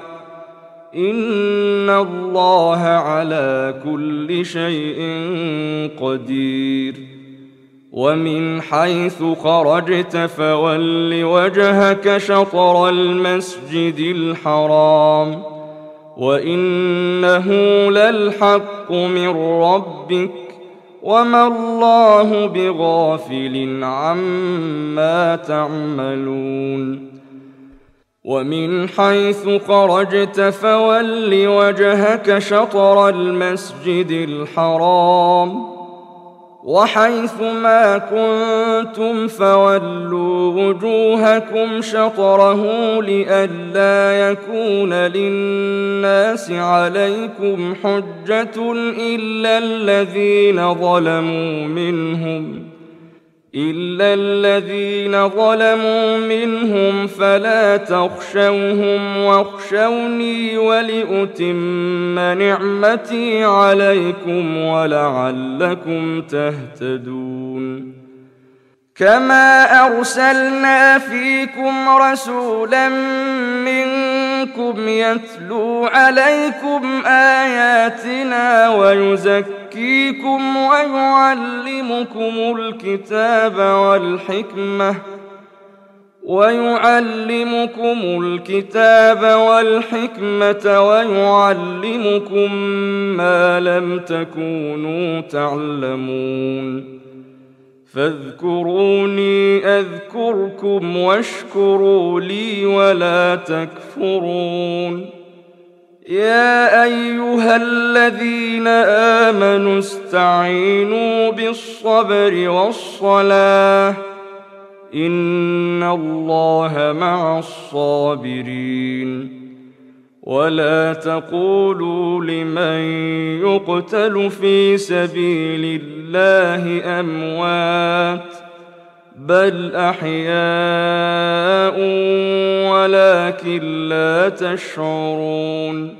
إن الله على كل شيء قدير ومن حيث خرجت فول وجهك شطر المسجد الحرام وإنه للحق من ربك وما الله بغافل عما تعملون ومن حيث خرجت فول وجهك شطر المسجد الحرام وحيث ما كنتم فولوا وجوهكم شطره لئلا يكون للناس عليكم حجة إلا الذين ظلموا منهم إلا الذين ظلموا منهم فلا تخشوهم واخشوني ولأتم نعمتي عليكم ولعلكم تهتدون كما أرسلنا فيكم رسولا منكم يتلو عليكم آياتنا ويزكيكم ويعلمكم الكتاب والحكمة ويعلمكم الكتاب والحكمة ويعلمكم ما لم تكونوا تعلمون فاذكروني أذكركم واشكروا لي ولا تكفرون يا أيها الذين آمنوا استعينوا بالصبر والصلاة إن الله مع الصابرين ولا تقولوا لمن يقتل في سبيل الله أموات بل أحياء ولكن لا تشعرون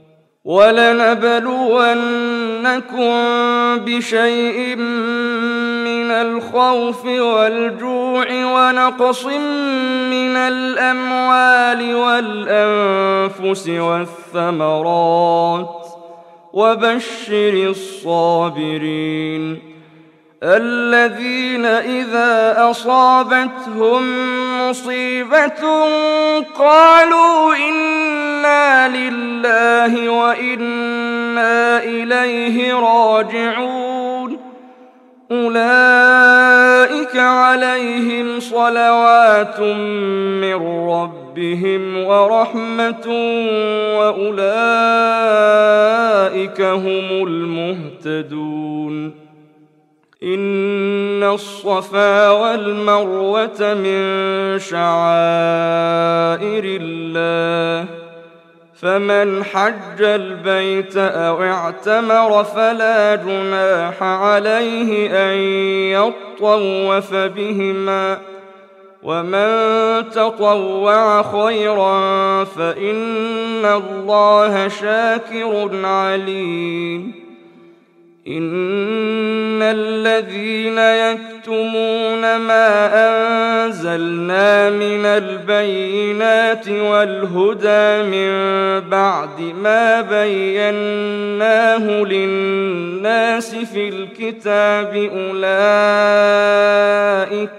ولنبلونكم بشيء من الخوف والجوع ونقص من الأموال والأنفس والثمرات وبشر الصابرين الذين إذا أصابتهم مصيبة قالوا إنا لله وإنا إليه راجعون أولئك عليهم صلوات من ربهم ورحمة وأولئك هم المهتدون إن الصفا والمروة من شعائر الله فمن حج البيت أو اعتمر فلا جناح عليه أن يطوف بهما ومن تطوع خيرا فإن الله شاكر عليم إن الذين يكتمون ما أنزلنا من البينات والهدى من بعد ما بيناه للناس في الكتاب أولئك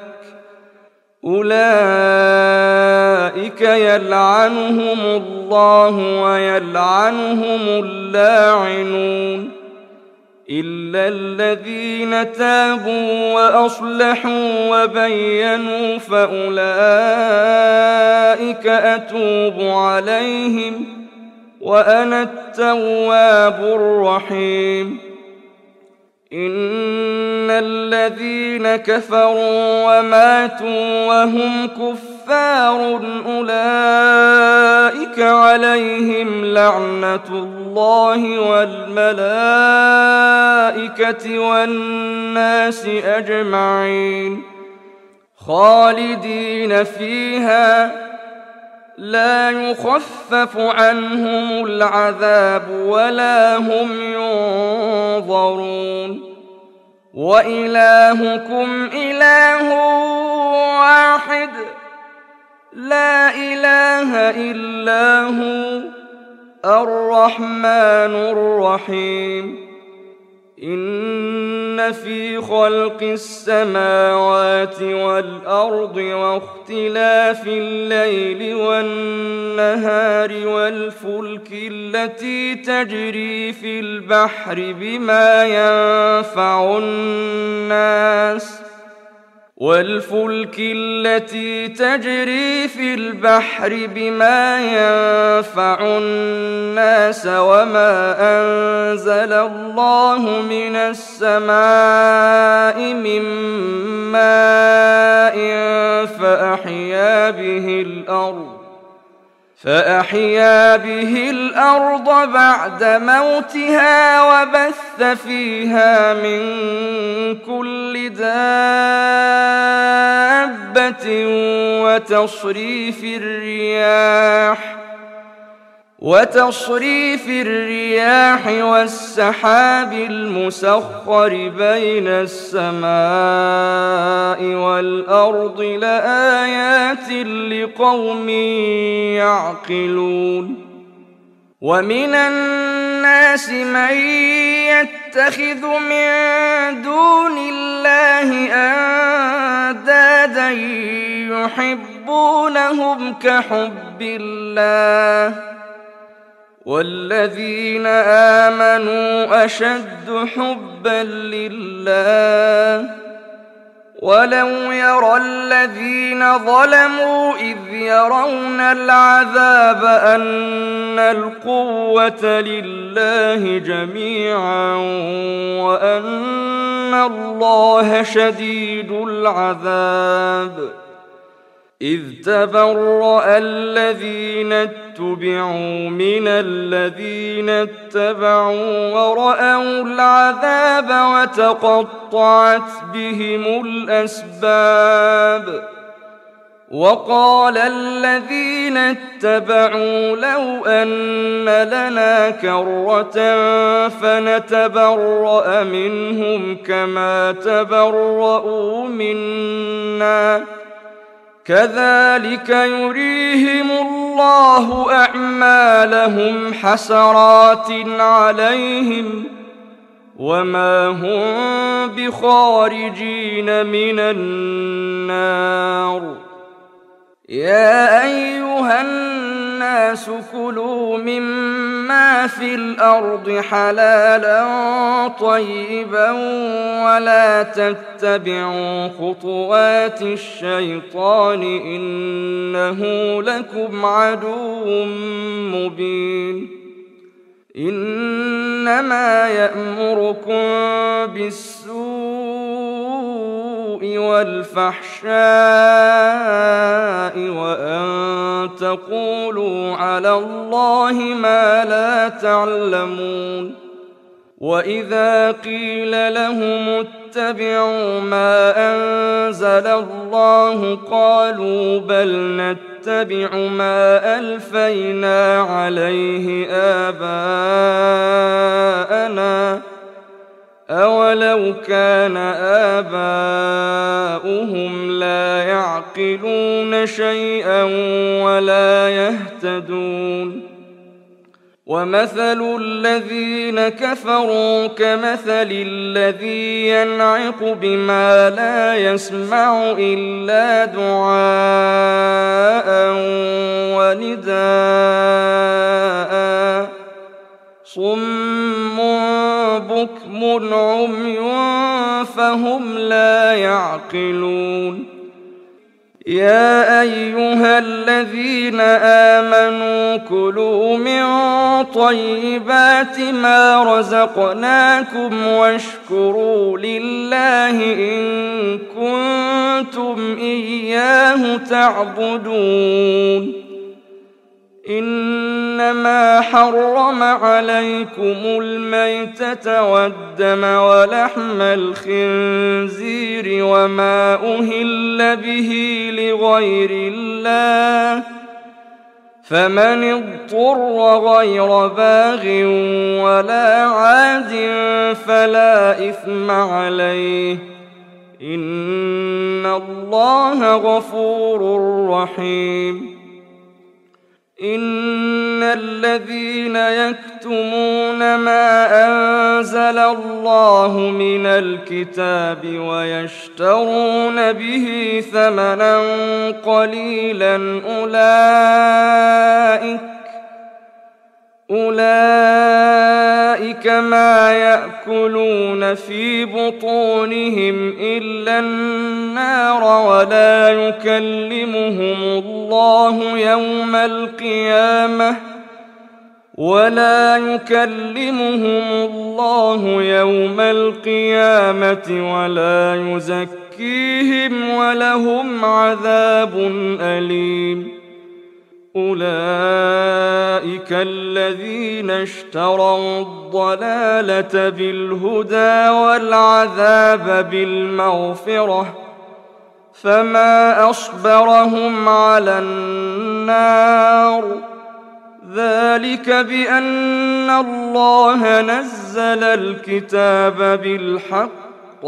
أولئك يلعنهم الله ويلعنهم اللاعنون إلا الذين تابوا وأصلحوا وبينوا فأولئك أتوب عليهم وأنا التواب الرحيم إن الذين كفروا وماتوا وهم كفار أولئك عليهم لعنة الله والملائكة والناس أجمعين خالدين فيها لا يخفف عنهم العذاب ولا هم ينظرون وإلهكم إله واحد لا إله إلا هو الرحمن الرحيم إن في خلق السماوات والأرض واختلاف الليل والنهار والفلك التي تجري في البحر بما ينفع الناس والفلك التي تجري في البحر بما ينفع الناس وما أنزل الله من السماء من ماء فأحيا به الأرض فأحيا به الأرض بعد موتها وبث فيها من كل دابة وتصريف الرياح وتصريف الرياح والسحاب المسخر بين السماء والأرض لآيات لقوم يعقلون ومن الناس من يتخذ من دون الله أندادا يحبونهم كحب الله والذين آمنوا أشد حبا لله ولو يرى الذين ظلموا إذ يرون العذاب أن القوة لله جميعا وأن الله شديد العذاب إذ تبرأ الذين اتبعوا من الذين اتبعوا ورأوا العذاب وتقطعت بهم الأسباب وقال الذين اتبعوا لو أن لنا كرة فنتبرأ منهم كما تبرؤوا منا كذلك يريهم الله أعمالهم حسرات عليهم وما هم بخارجين من النار يا أيها الناس كلوا مما في الأرض حلالا طيبا ولا تتبعوا خطوات الشيطان إنه لكم عدو مبين إنما يأمركم بالسوء والفحشاء وأن تقولوا على الله ما لا تعلمون وإذا قيل لهم اتبعوا ما أنزل الله قالوا بل نتبع ما ألفينا عليه آباءنا أولو كان آباؤهم لا يعقلون شيئا ولا يهتدون ومثل الذين كفروا كمثل الذي ينعق بما لا يسمع إلا دعاء ونداء صم بكم عمي فهم لا يعقلون يا أيها الذين آمنوا كلوا من طيبات ما رزقناكم واشكروا لله إن كنتم إياه تعبدون إنما حرم عليكم الميتة والدم ولحم الخنزير وما أهل به لغير الله فمن اضطر غير باغ ولا عاد فلا إثم عليه إن الله غفور رحيم. إن الذين يكتمون ما أنزل الله من الكتاب ويشترون به ثمنا قليلا أولئك أولئك ما يأكلون في بطونهم إلا النار ولا يكلمهم الله يوم القيامة ولا يكلمهم الله يوم القيامة ولا يزكيهم ولهم عذاب أليم. أولئك الذين اشتروا الضلالة بالهدى والعذاب بالمغفرة فما أصبرهم على النار ذلك بأن الله نزل الكتاب بالحق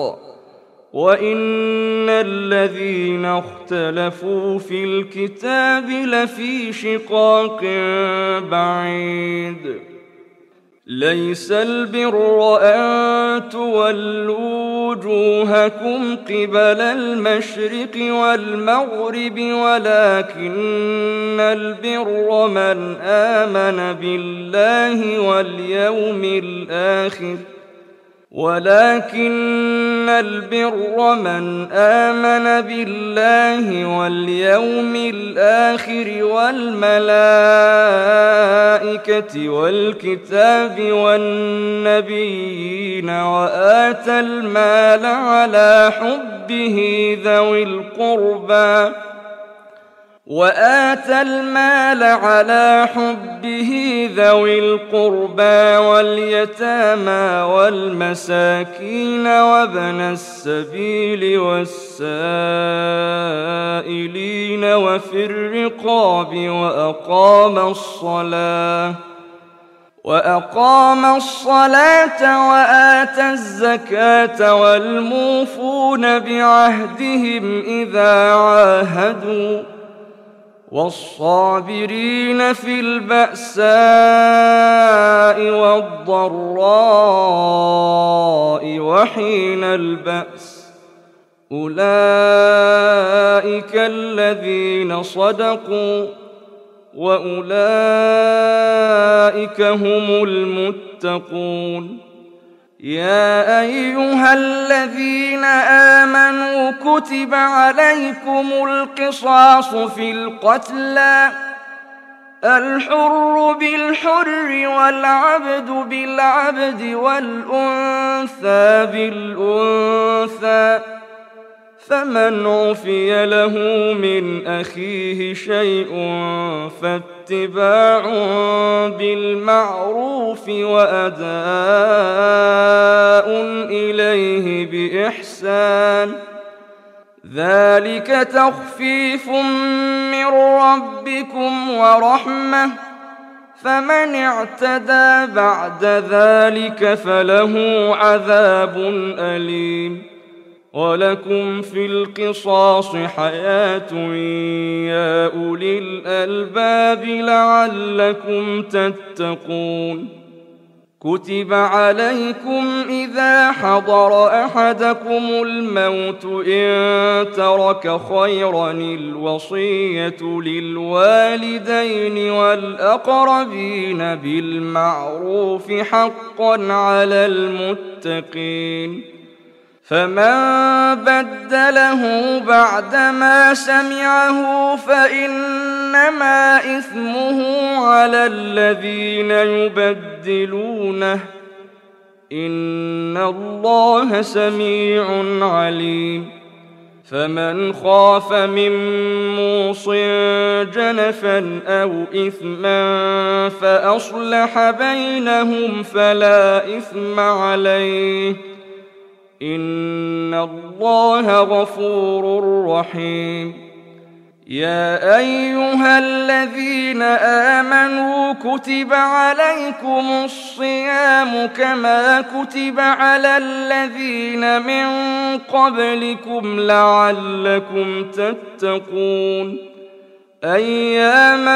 وإن الذين اختلفوا في الكتاب لفي شقاق بعيد. ليس البر أن تولوا وجوهكم قبل المشرق والمغرب ولكن البر من آمن بالله واليوم الآخر ولكن البر من آمن بالله واليوم الآخر والملائكة والكتاب والنبيين وآتى المال على حبه ذوي القربى وآتى المال على حبه ذوي القربى واليتامى والمساكين وابن السبيل والسائلين وفي الرقاب وأقام الصلاة وأقام الصلاة وآتى الزكاة والموفون بعهدهم إذا عاهدوا والصابرين في البأساء والضراء وحين البأس أولئك الذين صدقوا وأولئك هم المتقون. يا أيها الذين آمنوا كتب عليكم القصاص في القتلى الحر بالحر والعبد بالعبد والأنثى بالأنثى فمن عفي له من أخيه شيء فاتباع بالمعروف وأداء إليه بإحسان ذلك تخفيف من ربكم ورحمة فمن اعتدى بعد ذلك فله عذاب أليم. ولكم في القصاص حياة يا أولي الألباب لعلكم تتقون. كتب عليكم إذا حضر أحدكم الموت إن ترك خيرا الوصية للوالدين والأقربين بالمعروف حقا على المتقين. فمن بدله بعدما سمعه فإنما إثمه على الذين يبدلونه إن الله سميع عليم. فمن خاف من موص جنفا أو إثما فأصلح بينهم فلا إثم عليه إن الله غفور رحيم. يا أيها الذين آمنوا كتب عليكم الصيام كما كتب على الذين من قبلكم لعلكم تتقون أياما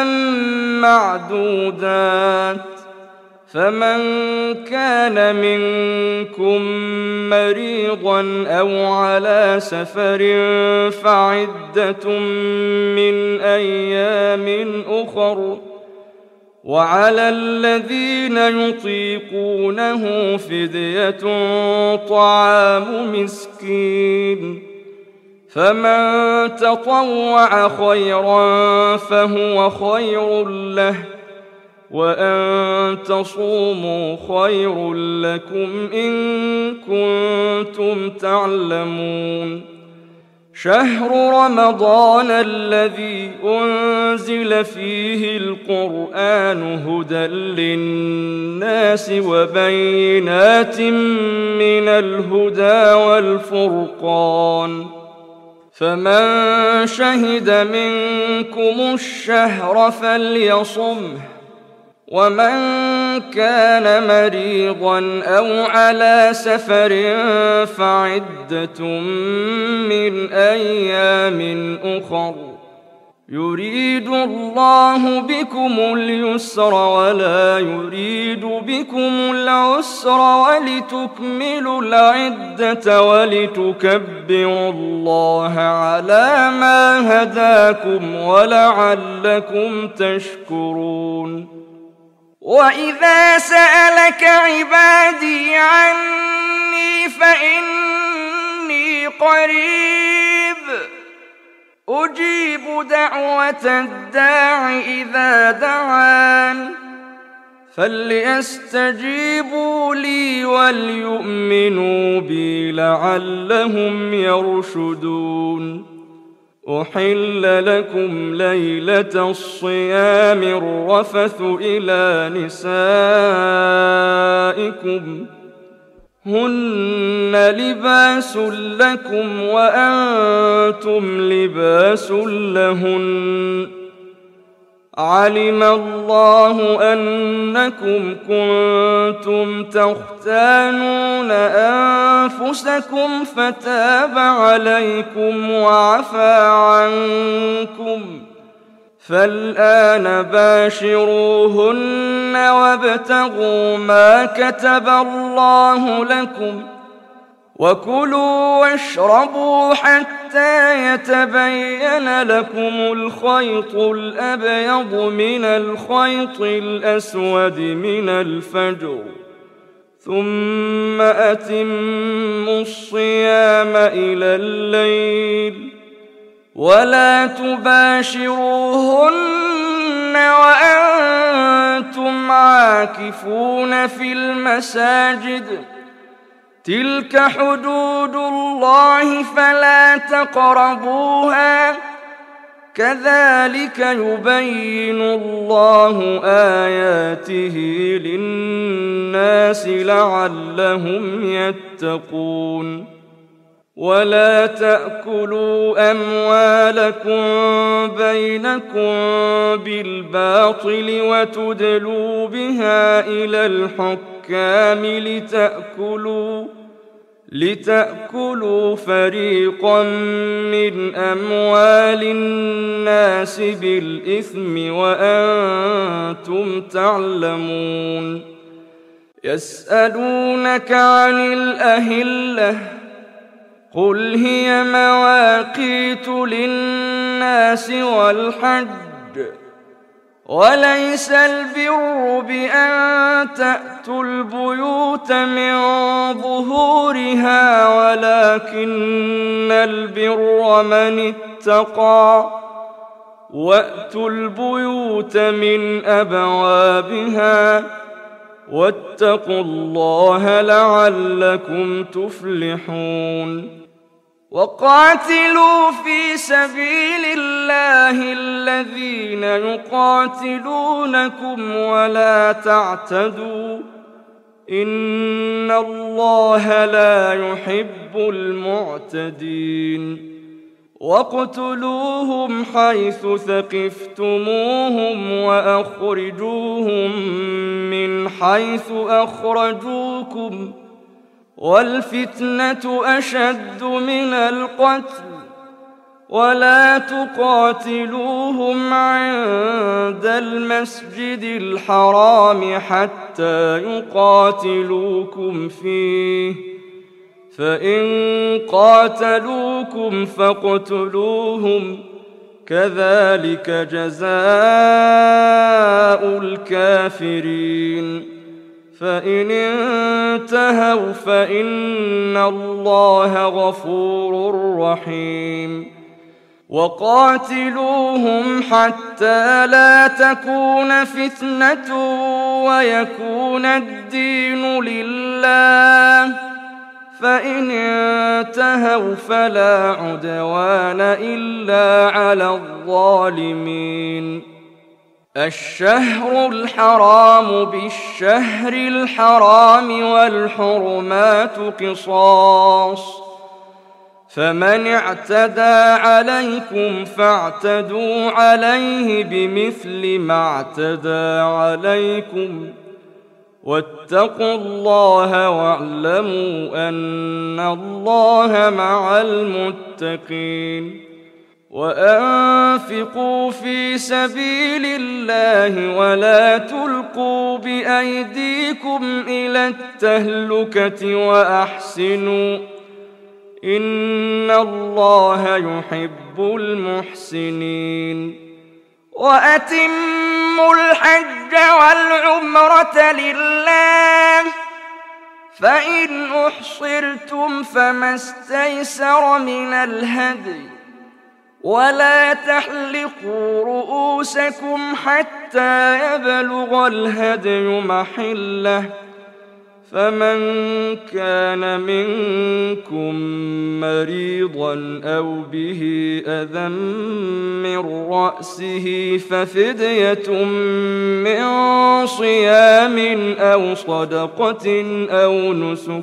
معدودات فمن كان منكم مريضا أو على سفر فعدة من أيام أخر وعلى الذين يطيقونه فدية طعام مسكين فمن تطوع خيرا فهو خير له وأن تصوموا خير لكم إن كنتم تعلمون شهر رمضان الذي أنزل فيه القرآن هدى للناس وبينات من الهدى والفرقان فمن شهد منكم الشهر فليصمه ومن كان مريضا أو على سفر فعدة من أيام أخر يريد الله بكم اليسر ولا يريد بكم العسر ولتكملوا العدة ولتكبروا الله على ما هداكم ولعلكم تشكرون وإذا سألك عبادي عني فإني قريب أجيب دعوة الداع إذا دعان فليستجيبوا لي وليؤمنوا بي لعلهم يرشدون أحل لكم ليلة الصيام الرفث إلى نسائكم هن لباس لكم وأنتم لباس لهن علم الله أنكم كنتم تختانون أنفسكم فتاب عليكم وعفى عنكم فالآن باشروهن وابتغوا ما كتب الله لكم وكلوا واشربوا حتى يتبين لكم الخيط الأبيض من الخيط الأسود من الفجر ثم أتموا الصيام إلى الليل ولا تباشروهن وأنتم عاكفون في المساجد تلك حدود الله فلا تقربوها كذلك يبين الله آياته للناس لعلهم يتقون ولا تأكلوا أموالكم بينكم بالباطل وتدلوا بها إلى الحكام لتأكلوا لتأكلوا فريقا من أموال الناس بالإثم وأنتم تعلمون يسألونك عن الأهلة قل هي مواقيت للناس والحج وليس البر بأن تأتوا البيوت من ظهورها ولكن البر من اتقى وأتوا البيوت من أبوابها واتقوا الله لعلكم تفلحون وقاتلوا في سبيل الله الذين يقاتلونكم ولا تعتدوا إن الله لا يحب المعتدين واقتلوهم حيث ثقفتموهم وأخرجوهم من حيث أخرجوكم والفتنة أشد من القتل ولا تقاتلوهم عند المسجد الحرام حتى يقاتلوكم فيه فإن قاتلوكم فاقتلوهم كذلك جزاء الكافرين فإن انتهوا فإن الله غفور رحيم وقاتلوهم حتى لا تكون فتنة ويكون الدين لله فإن انتهوا فلا عدوان إلا على الظالمين الشهر الحرام بالشهر الحرام والحرمات قصاص فمن اعتدى عليكم فاعتدوا عليه بمثل ما اعتدى عليكم واتقوا الله واعلموا أن الله مع المتقين وأنفقوا في سبيل الله ولا تلقوا بأيديكم إلى التهلكة وأحسنوا إن الله يحب المحسنين وأتموا الحج والعمرة لله فإن أحصرتم فما استيسر من الهدي ولا تحلقوا رؤوسكم حتى يبلغ الهدي محله فمن كان منكم مريضا أو به أذى من رأسه ففدية من صيام أو صدقة أو نسك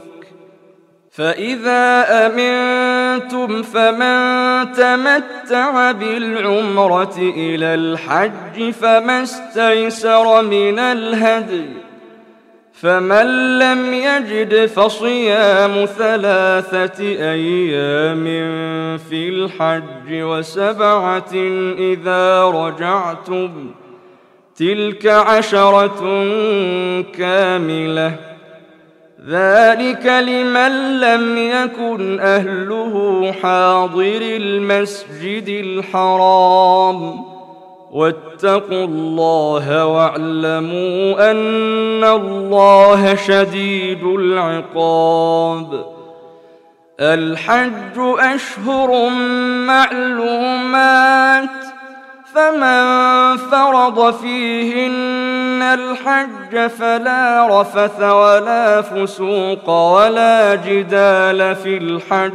فإذا أمنتم فمن تمتع بالعمرة إلى الحج فما استيسر من الهدي فمن لم يجد فصيام ثلاثة أيام في الحج وسبعة إذا رجعتم تلك عشرة كاملة ذلك لمن لم يكن أهله حاضر المسجد الحرام واتقوا الله واعلموا أن الله شديد العقاب الحج أشهر معلومات فمن فرض فيهن الحج فلا رفث ولا فسوق ولا جدال في الحج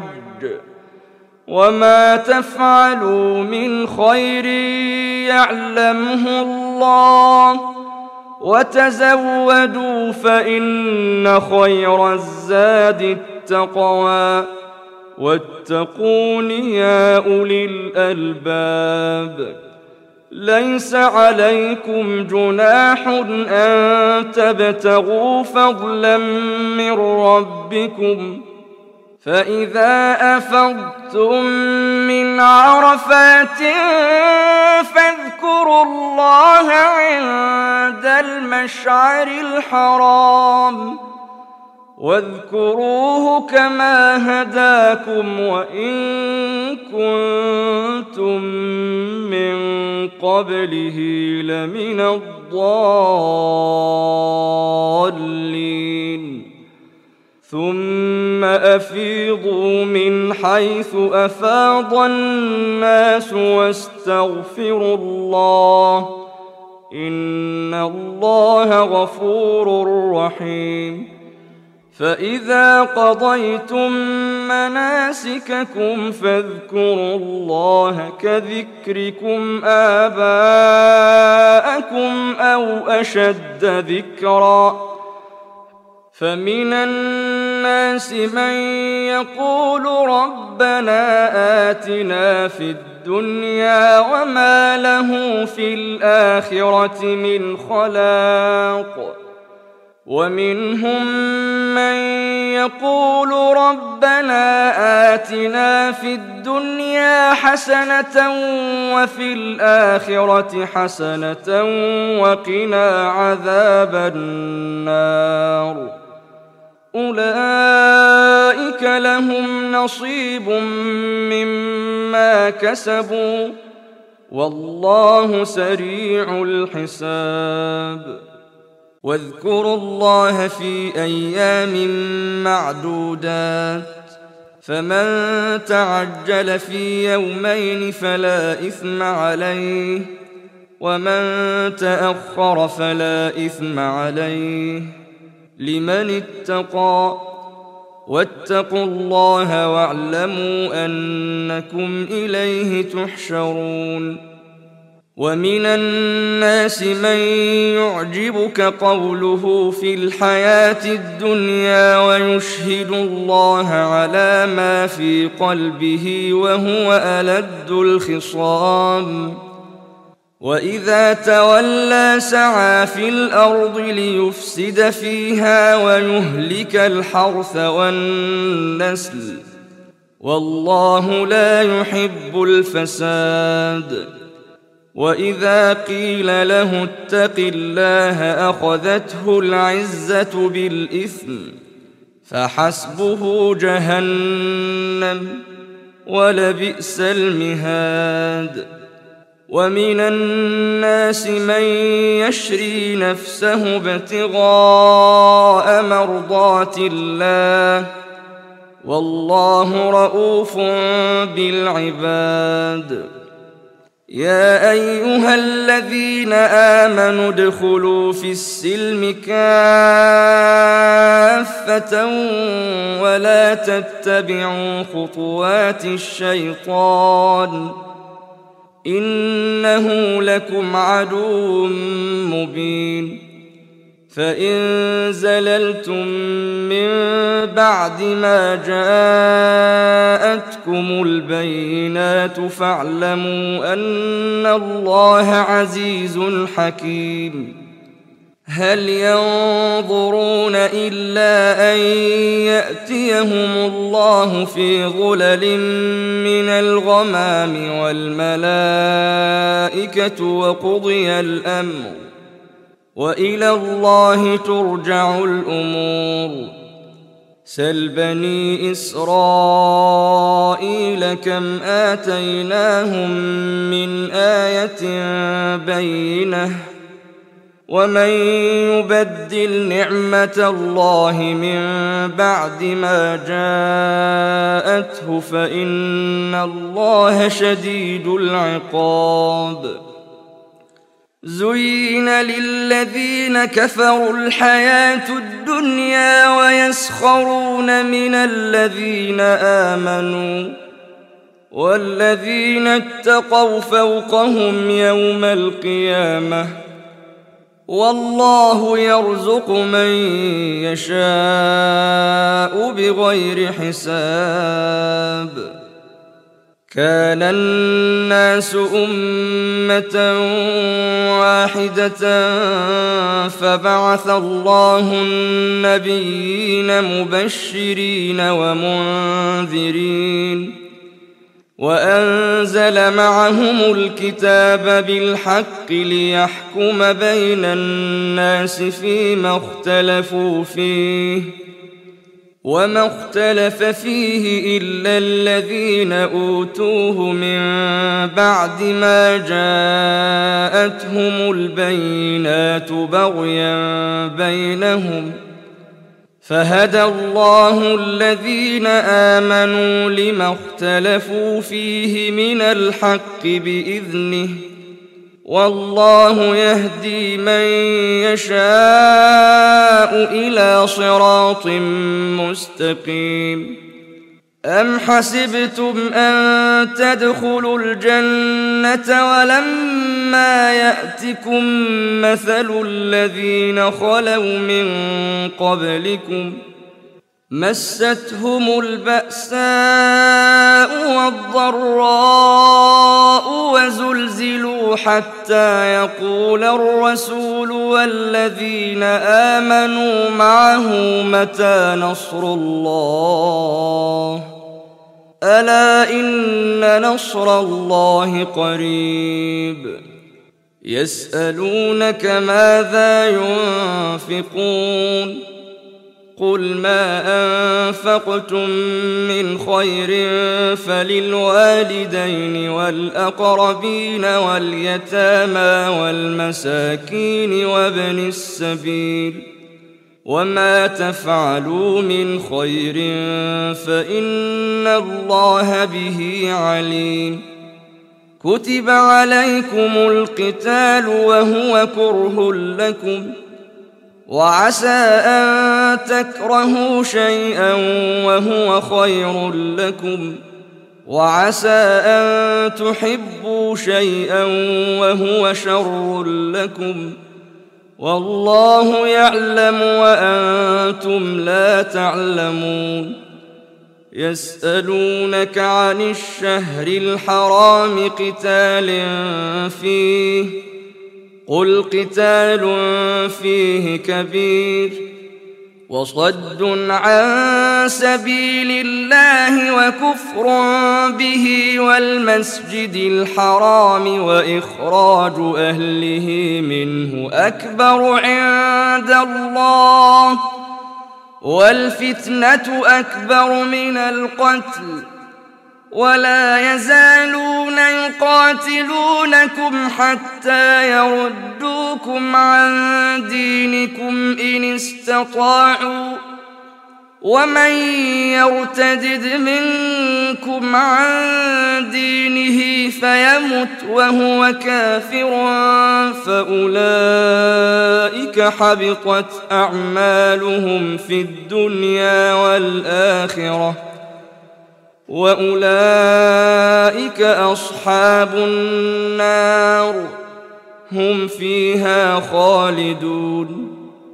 وما تفعلوا من خير يعلمه الله وتزودوا فإن خير الزاد التقوى واتقون يا أولي الألباب ليس عليكم جناح أن تبتغوا فضلا من ربكم فإذا أفضتم من عرفات فاذكروا الله عند المشعر الحرام واذكروه كما هداكم وإن كنتم من قبله لمن الضالين ثم أفيضوا من حيث أفاض الناس واستغفروا الله إن الله غفور رحيم فإذا قضيتم مناسككم فاذكروا الله كذكركم آباءكم أو أشد ذكرا فمن الناس الناس من يقول ربنا آتنا في الدنيا وما له في الآخرة من خلاق ومنهم من يقول ربنا آتنا في الدنيا حسنة وفي الآخرة حسنة وقنا عذاب النار أولئك لهم نصيب مما كسبوا والله سريع الحساب واذكروا الله في أيام معدودات فمن تعجل في يومين فلا إثم عليه ومن تأخر فلا إثم عليه لمن اتقى واتقوا الله واعلموا أنكم إليه تحشرون ومن الناس من يعجبك قوله في الحياة الدنيا ويشهد الله على ما في قلبه وهو ألد الخصام وإذا تولى سعى في الأرض ليفسد فيها ويهلك الحرث والنسل والله لا يحب الفساد وإذا قيل له اتق الله أخذته العزة بالإثم فحسبه جهنم ولبئس المهاد ومن الناس من يشري نفسه ابتغاء مرضات الله والله رؤوف بالعباد يا أيها الذين آمنوا ادخلوا في السلم كافة ولا تتبعوا خطوات الشيطان إنه لكم عدو مبين فإن زللتم من بعد ما جاءتكم البينات فاعلموا أن الله عزيز حكيم هل ينظرون إلا أن يأتيهم الله في ظلل من الغمام والملائكة وقضي الأمر وإلى الله ترجع الأمور سل بني إسرائيل كم آتيناهم من آية بينة ومن يبدل نعمة الله من بعد ما جاءته فإن الله شديد العقاب زين للذين كفروا الحياة الدنيا ويسخرون من الذين آمنوا والذين اتقوا فوقهم يوم القيامة والله يرزق من يشاء بغير حساب كان الناس أمة واحدة فبعث الله النبيين مبشرين ومنذرين وأنزل معهم الكتاب بالحق ليحكم بين الناس فيما اختلفوا فيه وما اختلف فيه إلا الذين أوتوه من بعد ما جاءتهم البينات بغيا بينهم فهدى الله الذين آمنوا لما اختلفوا فيه من الحق بإذنه والله يهدي من يشاء إلى صراط مستقيم أم حسبتم أن تدخلوا الجنة ولما يأتكم مثل الذين خلوا من قبلكم مستهم البأساء والضراء وزلزلوا حتى يقول الرسول والذين آمنوا معه متى نصر الله ألا إن نصر الله قريب يسألونك ماذا ينفقون قل ما أنفقتم من خير فللوالدين والأقربين واليتامى والمساكين وابن السبيل وما تفعلوا من خير فإن الله به عليم كتب عليكم القتال وهو كره لكم وعسى أن تكرهوا شيئا وهو خير لكم وعسى أن تحبوا شيئا وهو شر لكم والله يعلم وأنتم لا تعلمون يسألونك عن الشهر الحرام قتال فيه قل قتال فيه كبير وصد عن سبيل الله وكفر به والمسجد الحرام وإخراج أهله منه أكبر عند الله والفتنة أكبر من القتل ولا يزالون يقاتلونكم حتى يردوكم عن دينكم إن استطاعوا ومن يرتدد منكم عن دينه فيمت وهو كافر فأولئك حبطت أعمالهم في الدنيا والآخرة وأولئك أصحاب النار هم فيها خالدون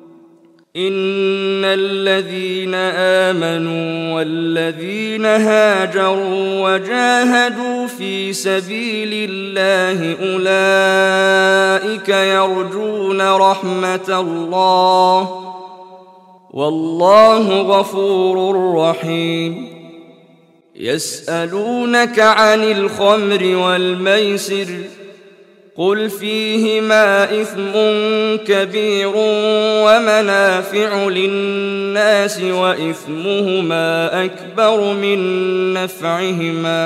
إن الذين آمنوا والذين هاجروا وجاهدوا في سبيل الله أولئك يرجون رحمة الله والله غفور رحيم يسألونك عن الخمر والميسر قل فيهما إثم كبير ومنافع للناس وإثمهما أكبر من نفعهما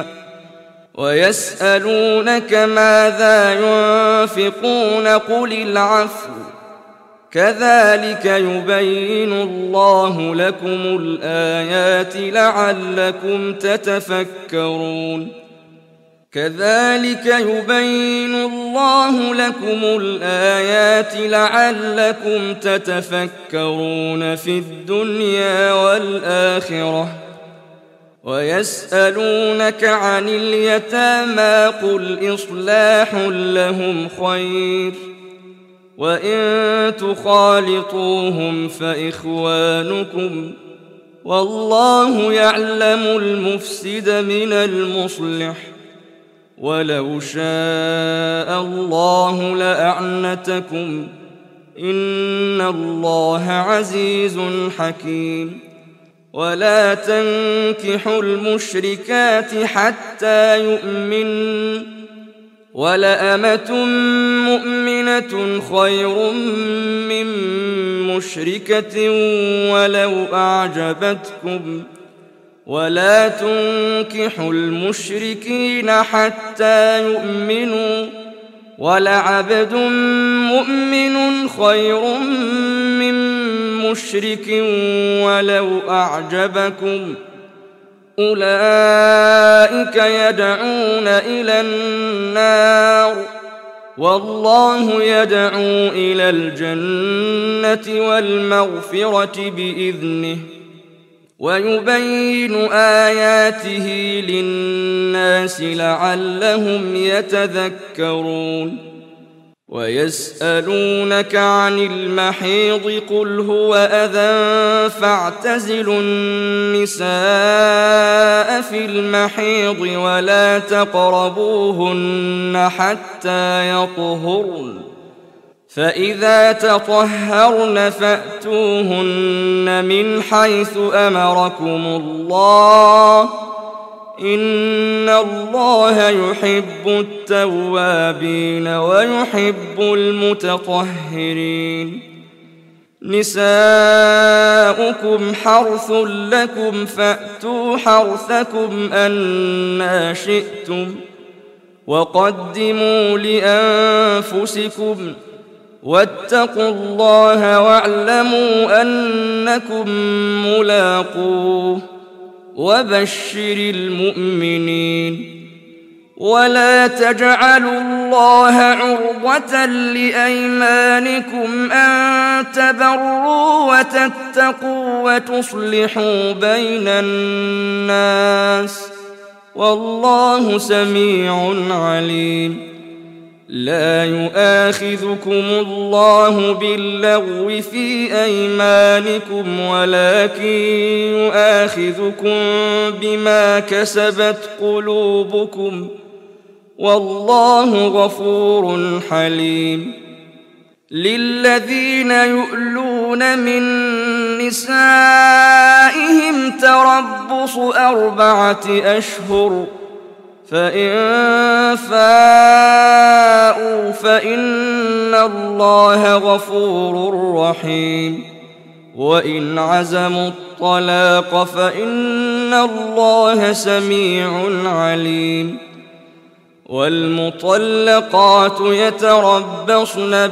ويسألونك ماذا ينفقون قل العفو كذلك يبين الله لكم الآيات لعلكم تتفكرون كذلك يبين الله لكم الآيات لعلكم تتفكرون في الدنيا والآخرة ويسألونك عن اليتامى قل إصلاح لهم خير وإن تخالطوهم فإخوانكم والله يعلم المفسد من المصلح ولو شاء الله لأعنتكم إن الله عزيز حكيم ولا تنكحوا المشركات حتى يؤمنوا ولأمة مؤمنة خير من مشركة ولو أعجبتكم ولا تنكحوا المشركين حتى يؤمنوا ولعبد مؤمن خير من مشرك ولو أعجبكم أولئك يدعون إلى النار والله يدعو إلى الجنة والمغفرة بإذنه ويبين آياته للناس لعلهم يتذكرون ويسألونك عن المحيض قل هو أذى فاعتزلوا النساء في المحيض ولا تقربوهن حتى يطهرن فإذا تطهرن فأتوهن من حيث أمركم الله إن الله يحب التوابين ويحب المتطهرين. نساؤكم حرث لكم فأتوا حرثكم أنى شئتم وقدموا لأنفسكم واتقوا الله واعلموا أنكم ملاقوه وبشر المؤمنين. ولا تجعلوا الله عرضة لأيمانكم أن تبروا وتتقوا وتصلحوا بين الناس والله سميع عليم. لا يؤاخذكم الله باللغو في أيمانكم ولكن يؤاخذكم بما كسبت قلوبكم والله غفور حليم. للذين يؤلون من نسائهم تربص أربعة أشهر فإن فاءوا فإن الله غفور رحيم. وإن عزموا الطلاق فإن الله سميع عليم. والمطلقات يتربصن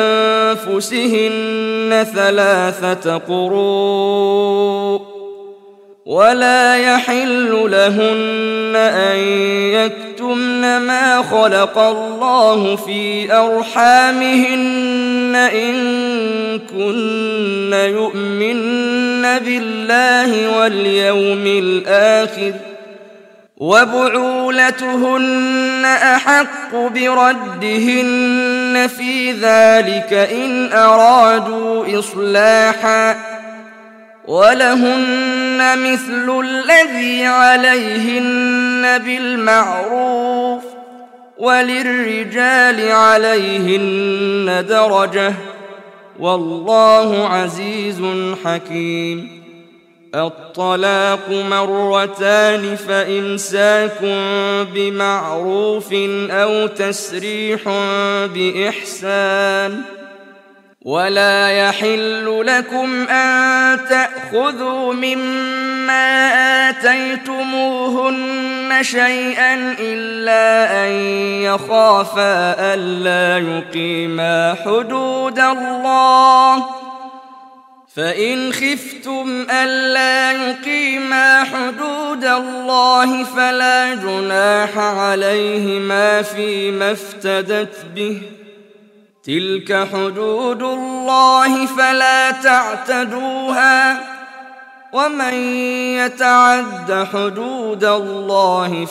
بأنفسهن ثلاثة قروء ولا يحل لهن أن يكتمن ما خلق الله في أرحامهن إن كن يؤمن بالله واليوم الآخر وبعولتهن أحق بردهن في ذلك إن أرادوا إصلاحا ولهن مثل الذي عليهن بالمعروف وللرجال عليهن درجة والله عزيز حكيم. الطلاق مرتان فإمساك بمعروف أو تسريح بإحسان. ولا يحل لكم أن تأخذوا مما آتيتموهن شيئا إلا أن يخافا ألا يقيما حدود الله فإن خفتم ألا يقيما حدود الله فلا جناح عليهما فيما افتدت به تلك حدود الله فلا تعتدوها ومن يتعد حدود الله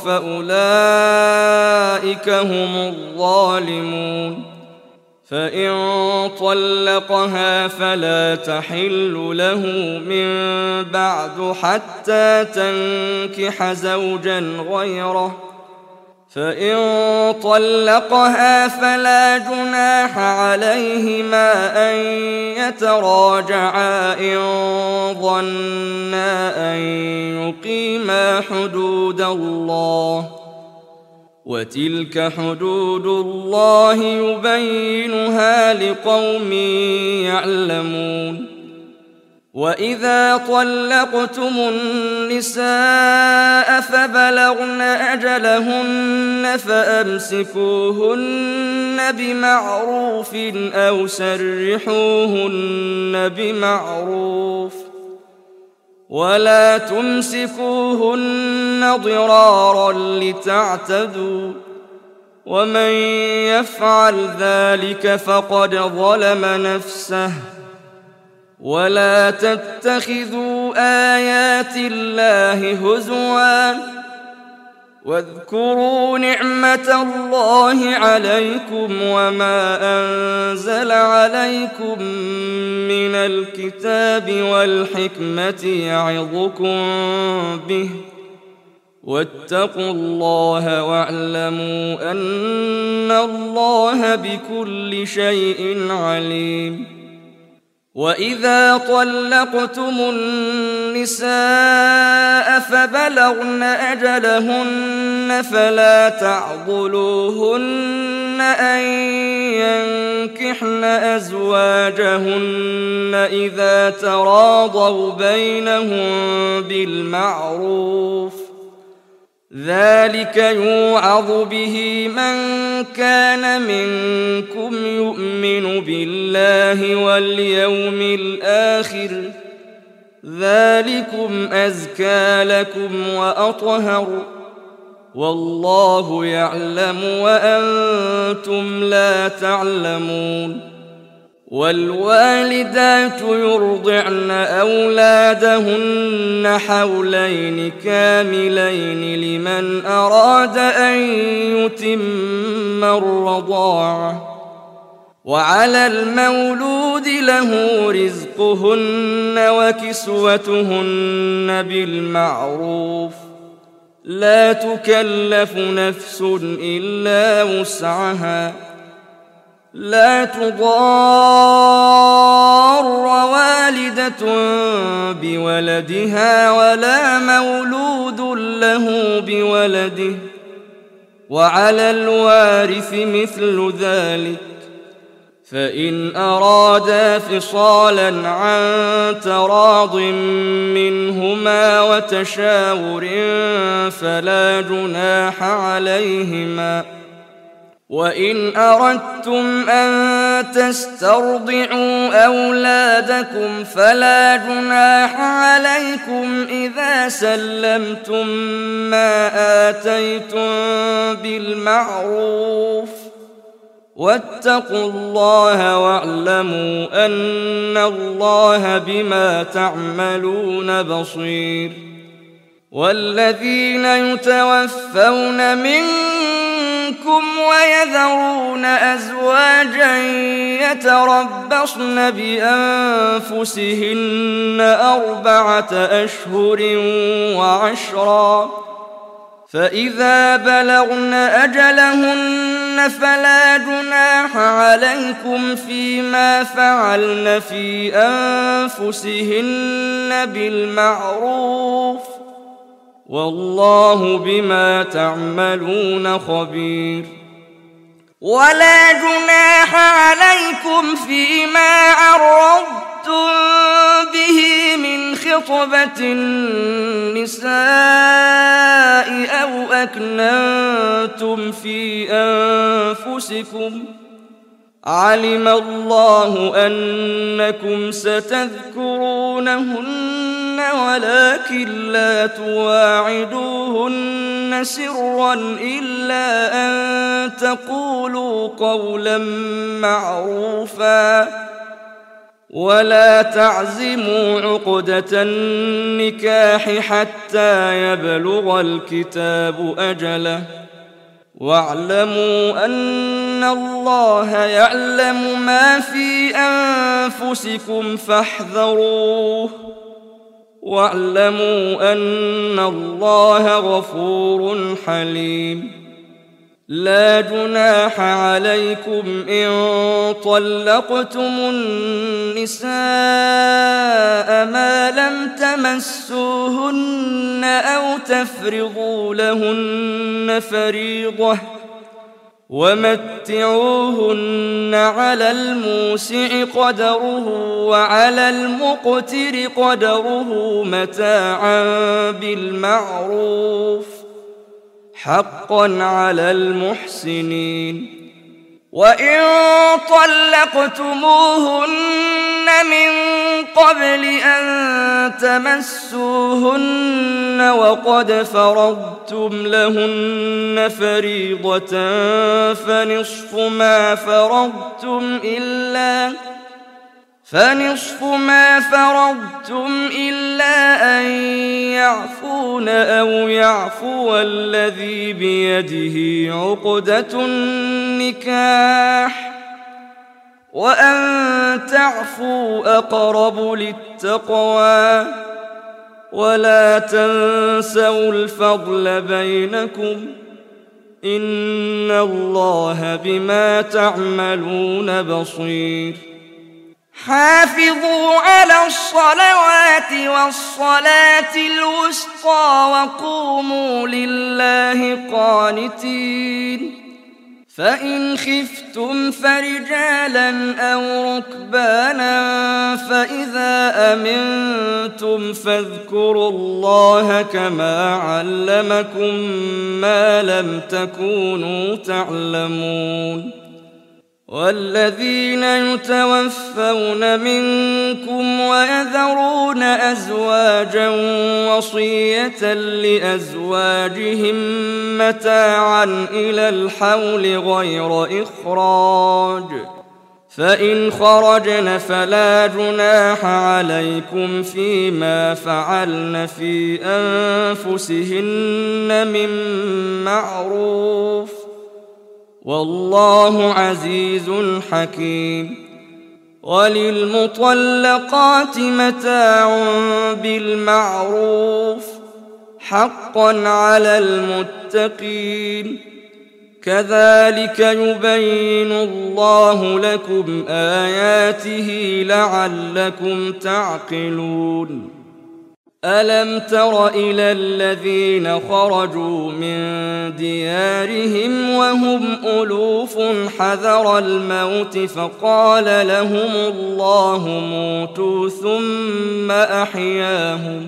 فأولئك هم الظالمون. فإن طلقها فلا تحل له من بعد حتى تنكح زوجا غيره فإن طلقها فلا جناح عليهما أن يتراجعا إن ظنا أن يقيما حدود الله وتلك حدود الله يبينها لقوم يعلمون. وإذا طلقتم النساء فبلغن أجلهن فأمسكوهن بمعروف أو سرحوهن بمعروف ولا تمسكوهن ضرارا لتعتدوا ومن يفعل ذلك فقد ظلم نفسه. ولا تتخذوا آيات الله هزوا واذكروا نعمة الله عليكم وما أنزل عليكم من الكتاب والحكمة يعظكم به واتقوا الله واعلموا أن الله بكل شيء عليم. وإذا طلقتم النساء فبلغن أجلهن فلا تعضلوهن أن ينكحن أزواجهن إذا تراضوا بينهم بالمعروف، ذلك يوعظ به من كان منكم يؤمن بالله واليوم الآخر، ذلكم أزكى لكم وأطهر، والله يعلم وأنتم لا تعلمون. والوالدات يرضعن أولادهن حولين كاملين لمن أراد أن يتم الرضاعة، وعلى المولود له رزقهن وكسوتهن بالمعروف، لا تكلف نفس إلا وسعها، لا تضار والدة بولدها ولا مولود له بولده، وعلى الوارث مثل ذلك، فإن أرادا فصالا عن تراض منهما وتشاور فلا جناح عليهما. وإن أردتم أن تسترضعوا أولادكم فلا جناح عليكم إذا سلمتم ما آتيتم بالمعروف، واتقوا الله واعلموا أن الله بما تعملون بصير. والذين يتوفون منكم ويذرون أزواجا يتربصن بأنفسهن أربعة أشهر وعشرا، فإذا بلغن أجلهن فلا جناح عليكم فيما فعلن في أنفسهن بالمعروف، والله بما تعملون خبير. ولا جناح عليكم فيما عرضتم به من خطبة النساء أو أكننتم في أنفسكم، علم الله أنكم ستذكرونهن ولكن لا تواعدوهن سرا إلا أن تقولوا قولا معروفا، ولا تعزموا عقدة النكاح حتى يبلغ الكتاب أجله، واعلموا أن الله يعلم ما في أنفسكم فاحذروه، واعلموا أن الله غفور حليم. لا جناح عليكم إن طلقتم النساء ما لم تمسوهن أو تفرضوا لهن فريضة، ومتعوهن على الموسع قدره وعلى المقتر قدره متاعا بالمعروف، حقا على المحسنين. وإن طلقتموهن من قبل أن تمسوهن وقد فرضتم لهن فريضة فنصف ما فرضتم إلا فنصف ما فرضتم إلا أن يعفون أو يعفو الذي بيده عقدة النكاح وأن تعفوا أقرب للتقوى ولا تنسوا الفضل بينكم إن الله بما تعملون بصير. حافظوا على الصلوات والصلاة الوسطى وقوموا لله قانتين. فإن خفتم فرجالا أو ركبانا فإذا أمنتم فاذكروا الله كما علمكم ما لم تكونوا تعلمون. والذين يتوفون منكم ويذرون أزواجا وصية لأزواجهم متاعا إلى الحول غير إخراج فإن خرجن فلا جناح عليكم فيما فعلن في أنفسهن من معروف والله عزيز حكيم. وللمطلقات متاع بالمعروف حقا على المتقين كذلك يبين الله لكم آياته لعلكم تعقلون. ألم تر إلى الذين خرجوا من ديارهم وهم ألوف حذر الموت فقال لهم الله موتوا ثم أحياهم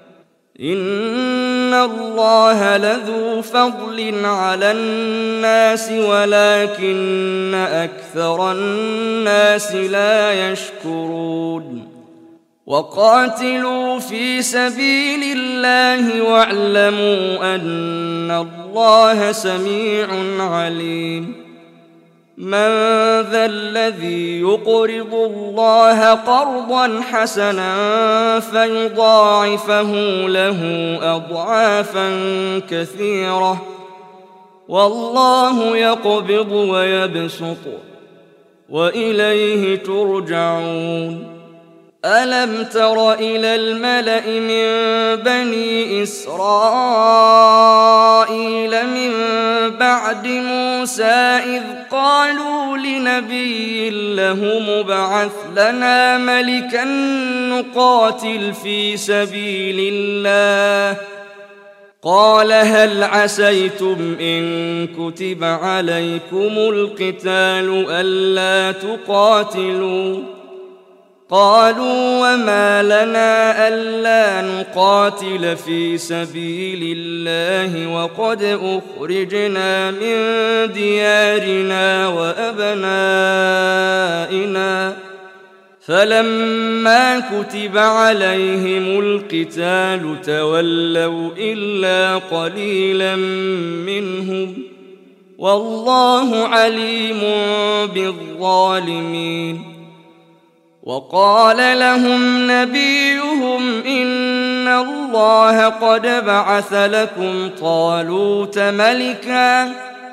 إن الله لذو فضل على الناس ولكن أكثر الناس لا يشكرون. وقاتلوا في سبيل الله واعلموا أن الله سميع عليم. من ذا الذي يقرض الله قرضا حسنا فيضاعفه له أضعافا كثيرة والله يقبض ويبسط وإليه ترجعون. ألم تر إلى الملأ من بني إسرائيل من بعد موسى إذ قالوا لنبي له مبعث لنا ملكا نقاتل في سبيل الله قال هل عسيتم إن كتب عليكم القتال ألا تقاتلوا قالوا وما لنا ألا نقاتل في سبيل الله وقد أخرجنا من ديارنا وأبنائنا فلما كتب عليهم القتال تولوا إلا قليلا منهم والله عليم بالظالمين. وقال لهم نبيهم إن الله قد بعث لكم طالوت ملكا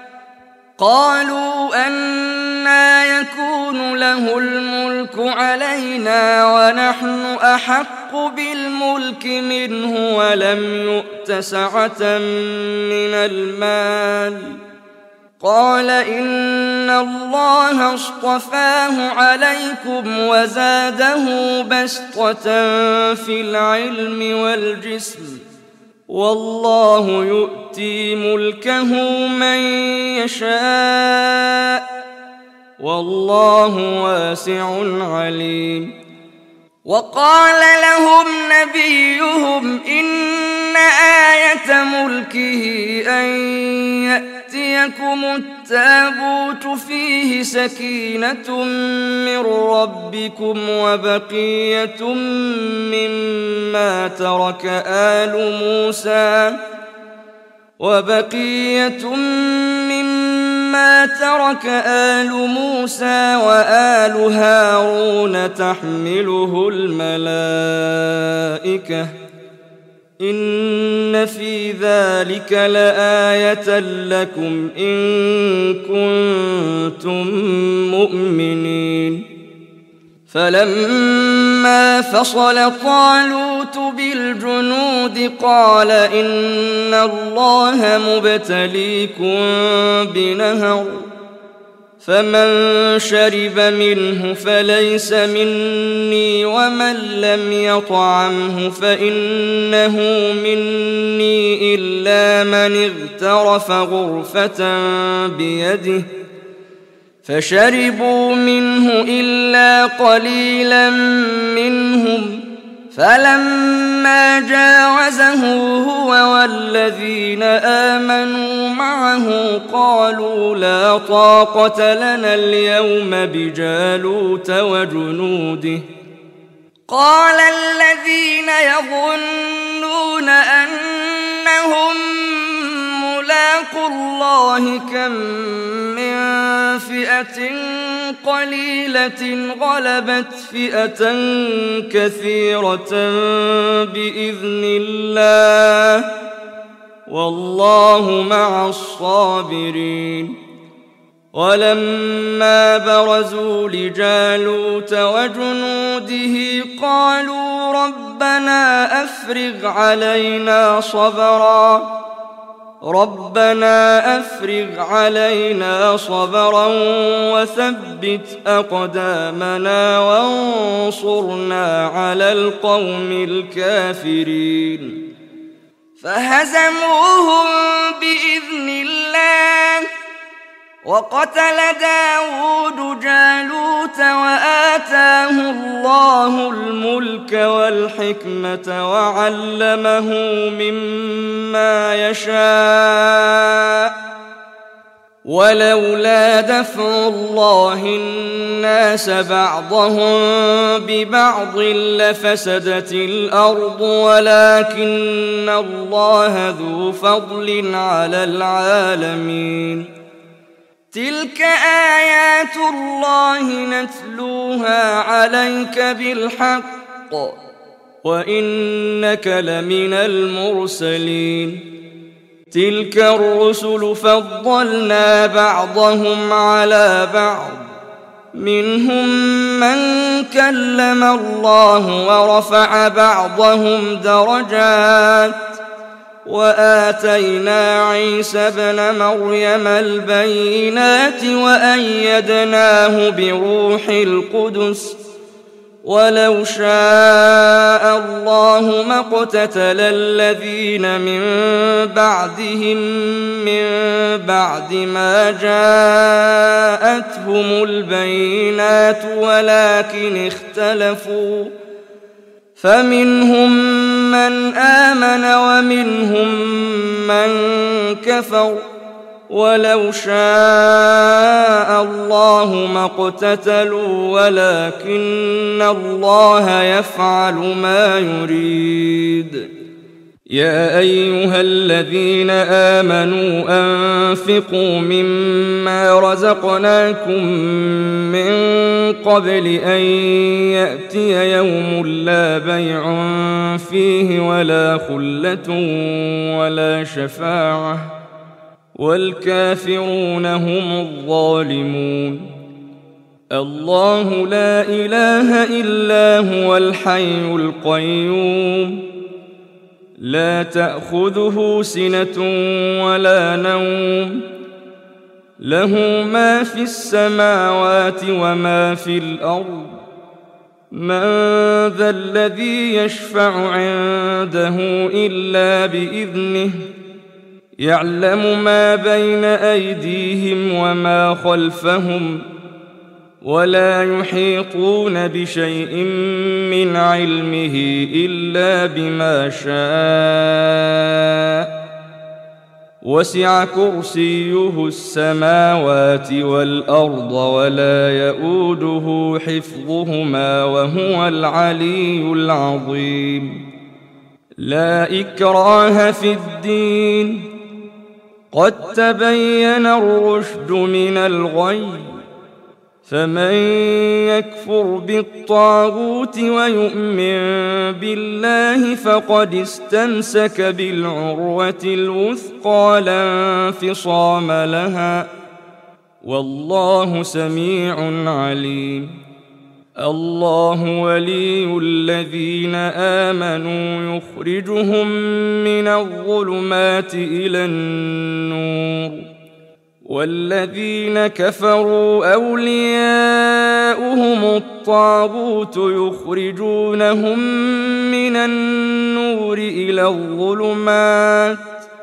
قالوا أنى يكون له الملك علينا ونحن أحق بالملك منه ولم يؤت سعة من المال قال إن الله اصطفاه عليكم وزاده بسطة في العلم والجسم والله يؤتي ملكه من يشاء والله واسع عليم. وقال لهم نبيهم إن آية ملكه أن يأتيكم التابوت فيه سكينة من ربكم وبقية مما ترك آل موسى وبقية مما ترك آل موسى وآل هارون تحمله الملائكة إن في ذلك لآية لكم إن كنتم مؤمنين. فلما فصل طالوت بالجنود قال إن الله مبتليكم بنهر فمن شرب منه فليس مني ومن لم يطعمه فإنه مني إلا من اغترف غرفة بيده فشربوا منه إلا قليلا منهم فلما جاوزه هو والذين آمنوا معه قالوا لا طاقة لنا اليوم بجالوت وجنوده. قال الذين يظنون أنهم ملاقو الله كم من فئة قليلة غلبت فئة كثيرة بإذن الله والله مع الصابرين. ولما برزوا لجالوت وجنوده قالوا ربنا أفرغ علينا صبرا ربنا أفرغ علينا صبرا وثبت أقدامنا وانصرنا على القوم الكافرين. فهزموهم بإذن الله وقتل داود جالوت وآتاه الله الملك والحكمة وعلمه مما يشاء ولولا دفع الله الناس بعضهم ببعض لفسدت الأرض ولكن الله ذو فضل على العالمين. تلك آيات الله نتلوها عليك بالحق وإنك لمن المرسلين. تلك الرسل فضلنا بعضهم على بعض منهم من كلم الله ورفع بعضهم درجات وآتينا عيسى ابن مريم البينات وأيدناه بروح القدس ولو شاء الله ما اقتتل الذين من بعدهم من بعد ما جاءتهم البينات ولكن اختلفوا فمنهم من آمن ومنهم من كفر ولو شاء الله ما اقتتلوا ولكن الله يفعل ما يريد. يا أيها الذين آمنوا أنفقوا مما رزقناكم من قبل أن يأتي يوم لا بيع فيه ولا خلة ولا شفاعة والكافرون هم الظالمون. الله لا إله إلا هو الحي القيوم لا تأخذه سنة ولا نوم له ما في السماوات وما في الأرض. من ذا الذي يشفع عنده إلا بإذنه يعلم ما بين أيديهم وما خلفهم ولا يحيطون بشيء من علمه إلا بما شاء وسع كرسيه السماوات والأرض ولا يؤوده حفظهما وهو العلي العظيم. لا إكراه في الدين قد تبين الرشد من الغي فمن يكفر بالطاغوت ويؤمن بالله فقد استمسك بالعروة الوثقى لا انفصام لها، والله سميع عليم. الله ولي الذين آمنوا يخرجهم من الظلمات إلى النور، والذين كفروا أولياؤهم الطاغوت يخرجونهم من النور إلى الظلمات،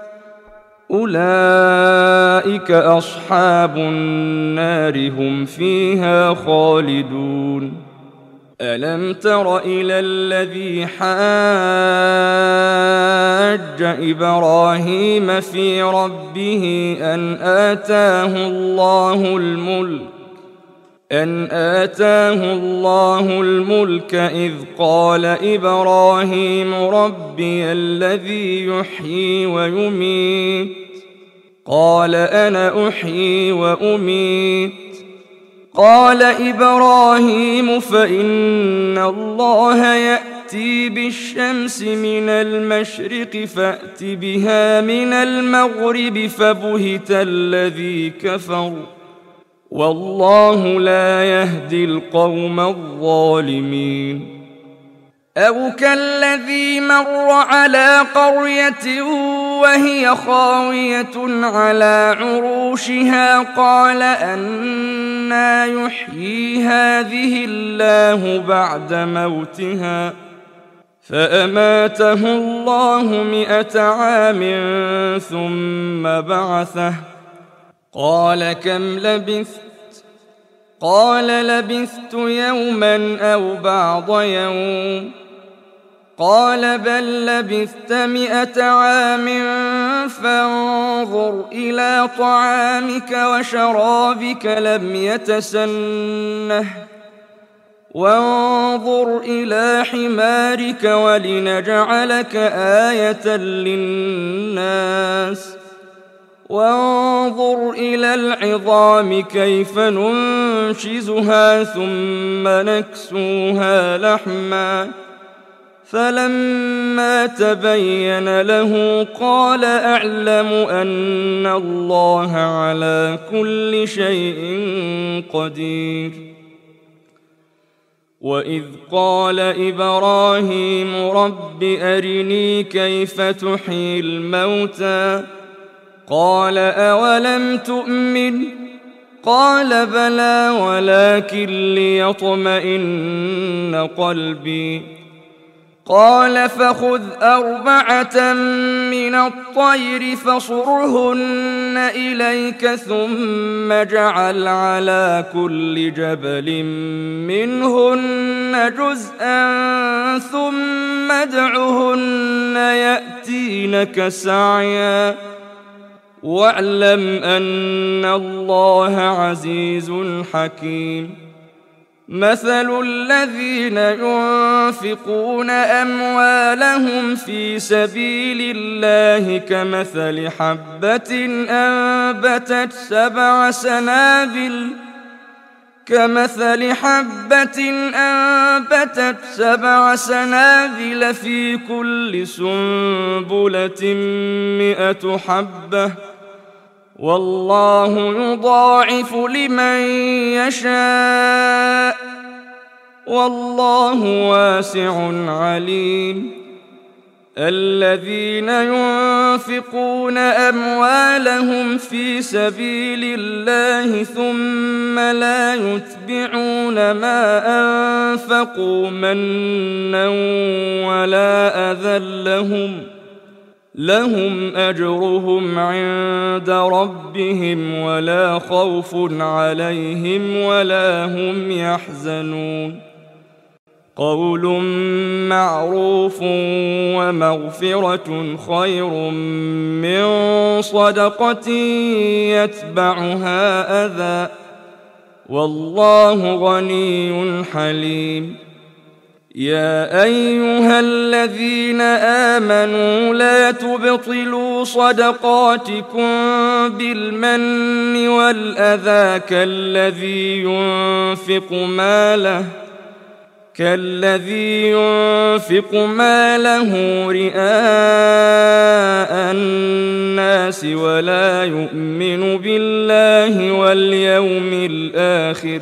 أولئك أصحاب النار هم فيها خالدون. ألم تر إلى الذي حاج إبراهيم في ربه أن آتاه الله الملك أن آتاه الله الملك إذ قال إبراهيم ربي الذي يحيي ويميت قال أنا أحيي وأميت قال إبراهيم فإن الله يأتي بالشمس من المشرق فأت بها من المغرب فبهت الذي كفر والله لا يهدي القوم الظالمين. أو كالذي مر على قرية وهي خاوية على عروشها قال أنى يحيي هذه الله بعد موتها فأماته الله مئة عام ثم بعثه قال كم لبثت قال لبثت يوما أو بعض يوم قال بل لبثت مئة عام فانظر إلى طعامك وشرابك لم يتسنه وانظر إلى حمارك ولنجعلك آية للناس وانظر إلى العظام كيف ننشزها ثم نكسوها لحما فلما تبين له قال أعلم أن الله على كل شيء قدير. وإذ قال إبراهيم رب أرني كيف تحيي الموتى قال أولم تؤمن قال بلى ولكن ليطمئن قلبي قال فخذ أربعة من الطير فصرهن إليك ثم اجعل على كل جبل منهن جزءا ثم ادعهن يأتينك سعيا واعلم أن الله عزيز حكيم. مثل الذين ينفقون أموالهم في سبيل الله كمثل حبة أنبتت سبع سنابل كمثل حبة أنبتت سبع سنابل في كل سنبلة مئة حبة والله يضاعف لمن يشاء والله واسع عليم. الذين ينفقون أموالهم في سبيل الله ثم لا يتبعون ما أنفقوا منا ولا أذى لهم لهم أجرهم عند ربهم ولا خوف عليهم ولا هم يحزنون. قول معروف ومغفرة خير من صدقة يتبعها أذى والله غني حليم. يا أيها الذين آمنوا لا تبطلوا صدقاتكم بالمن والأذى كالذي ينفق ماله كالذي ينفق ماله رئاء الناس ولا يؤمن بالله واليوم الآخر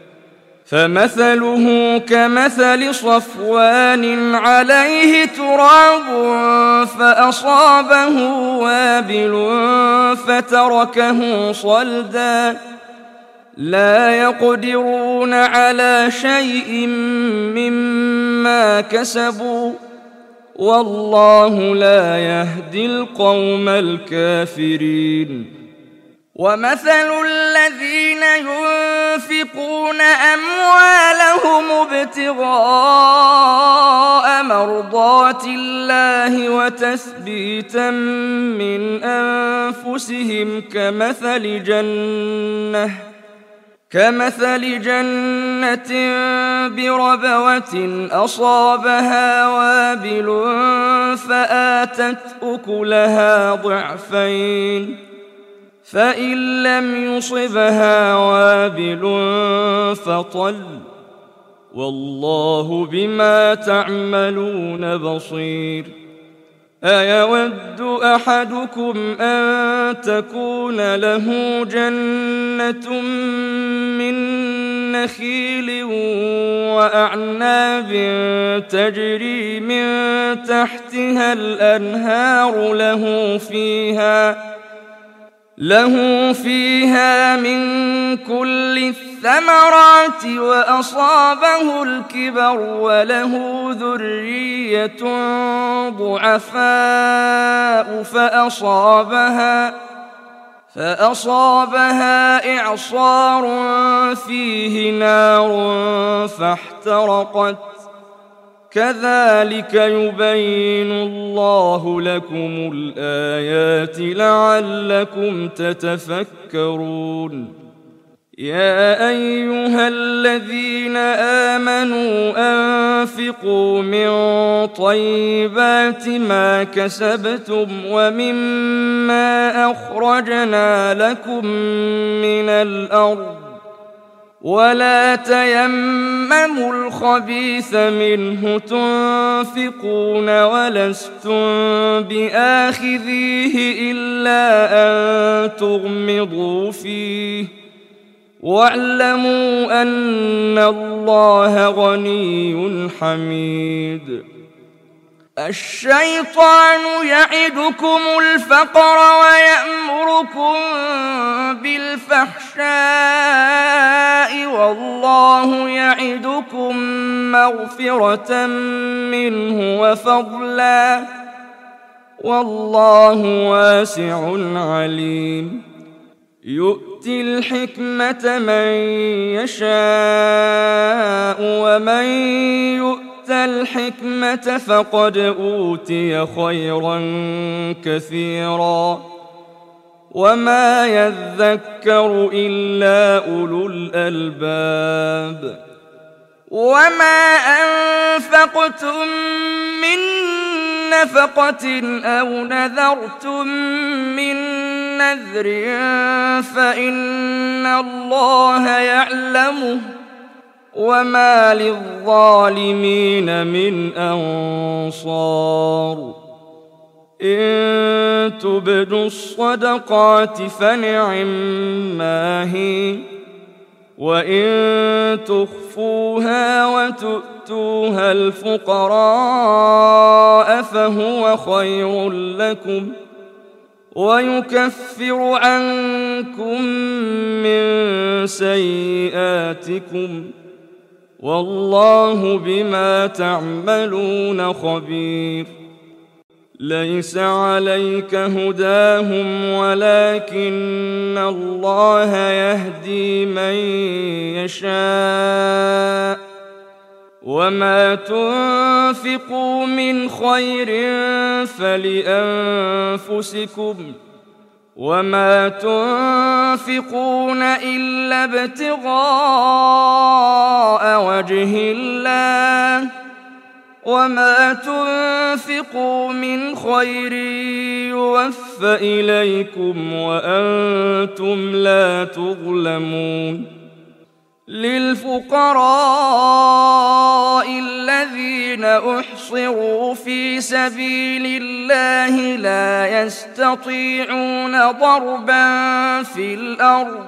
فمثله كمثل صفوان عليه تراب فأصابه وابل فتركه صلدا لا يقدرون على شيء مما كسبوا والله لا يهدي القوم الكافرين ومثل الذين ينفقون أموالهم ابتغاء مرضات الله وتثبيتا من أنفسهم كمثل جنة كمثل جنة بربوة أصابها وابل فآتت أكلها ضعفين فإن لم يصبها وابل فطل والله بما تعملون بصير أيود أحدكم أن تكون له جنة من نخيل وأعناب تجري من تحتها الأنهار له فيها له فيها من كل الثمرات وأصابه الكبر وله ذرية ضعفاء فأصابها فأصابها إعصار فيه نار فاحترقت كذلك يبين الله لكم الآيات لعلكم تتفكرون يا أيها الذين آمنوا أنفقوا من طيبات ما كسبتم ومما أخرجنا لكم من الأرض ولا تيمموا الخبيث منه تنفقون ولستم بآخذيه إلا أن تغمضوا فيه واعلموا أن الله غني حميد الشيطان يعدكم الفقر ويأمركم بالفحشاء والله يعدكم مغفرة منه وفضلا والله واسع عليم يؤتي الحكمة من يشاء ومن يؤتي الحكمة فقد أوتي خيرا كثيرا وما يذكر إلا أولو الألباب وما أنفقتم من نفقة أو نذرتم من نذر فإن الله يعلمه وما للظالمين من أنصار إن تبدوا الصدقات فنعما هي وإن تخفوها وتؤتوها الفقراء فهو خير لكم ويكفر عنكم من سيئاتكم والله بما تعملون خبير ليس عليك هداهم ولكن الله يهدي من يشاء وما تنفقوا من خير فلأنفسكم وما تنفقون إلا ابتغاء وجه الله وما تنفقوا من خير يوف إليكم وأنتم لا تظلمون للفقراء الذين أحصروا في سبيل الله لا يستطيعون ضربا في الأرض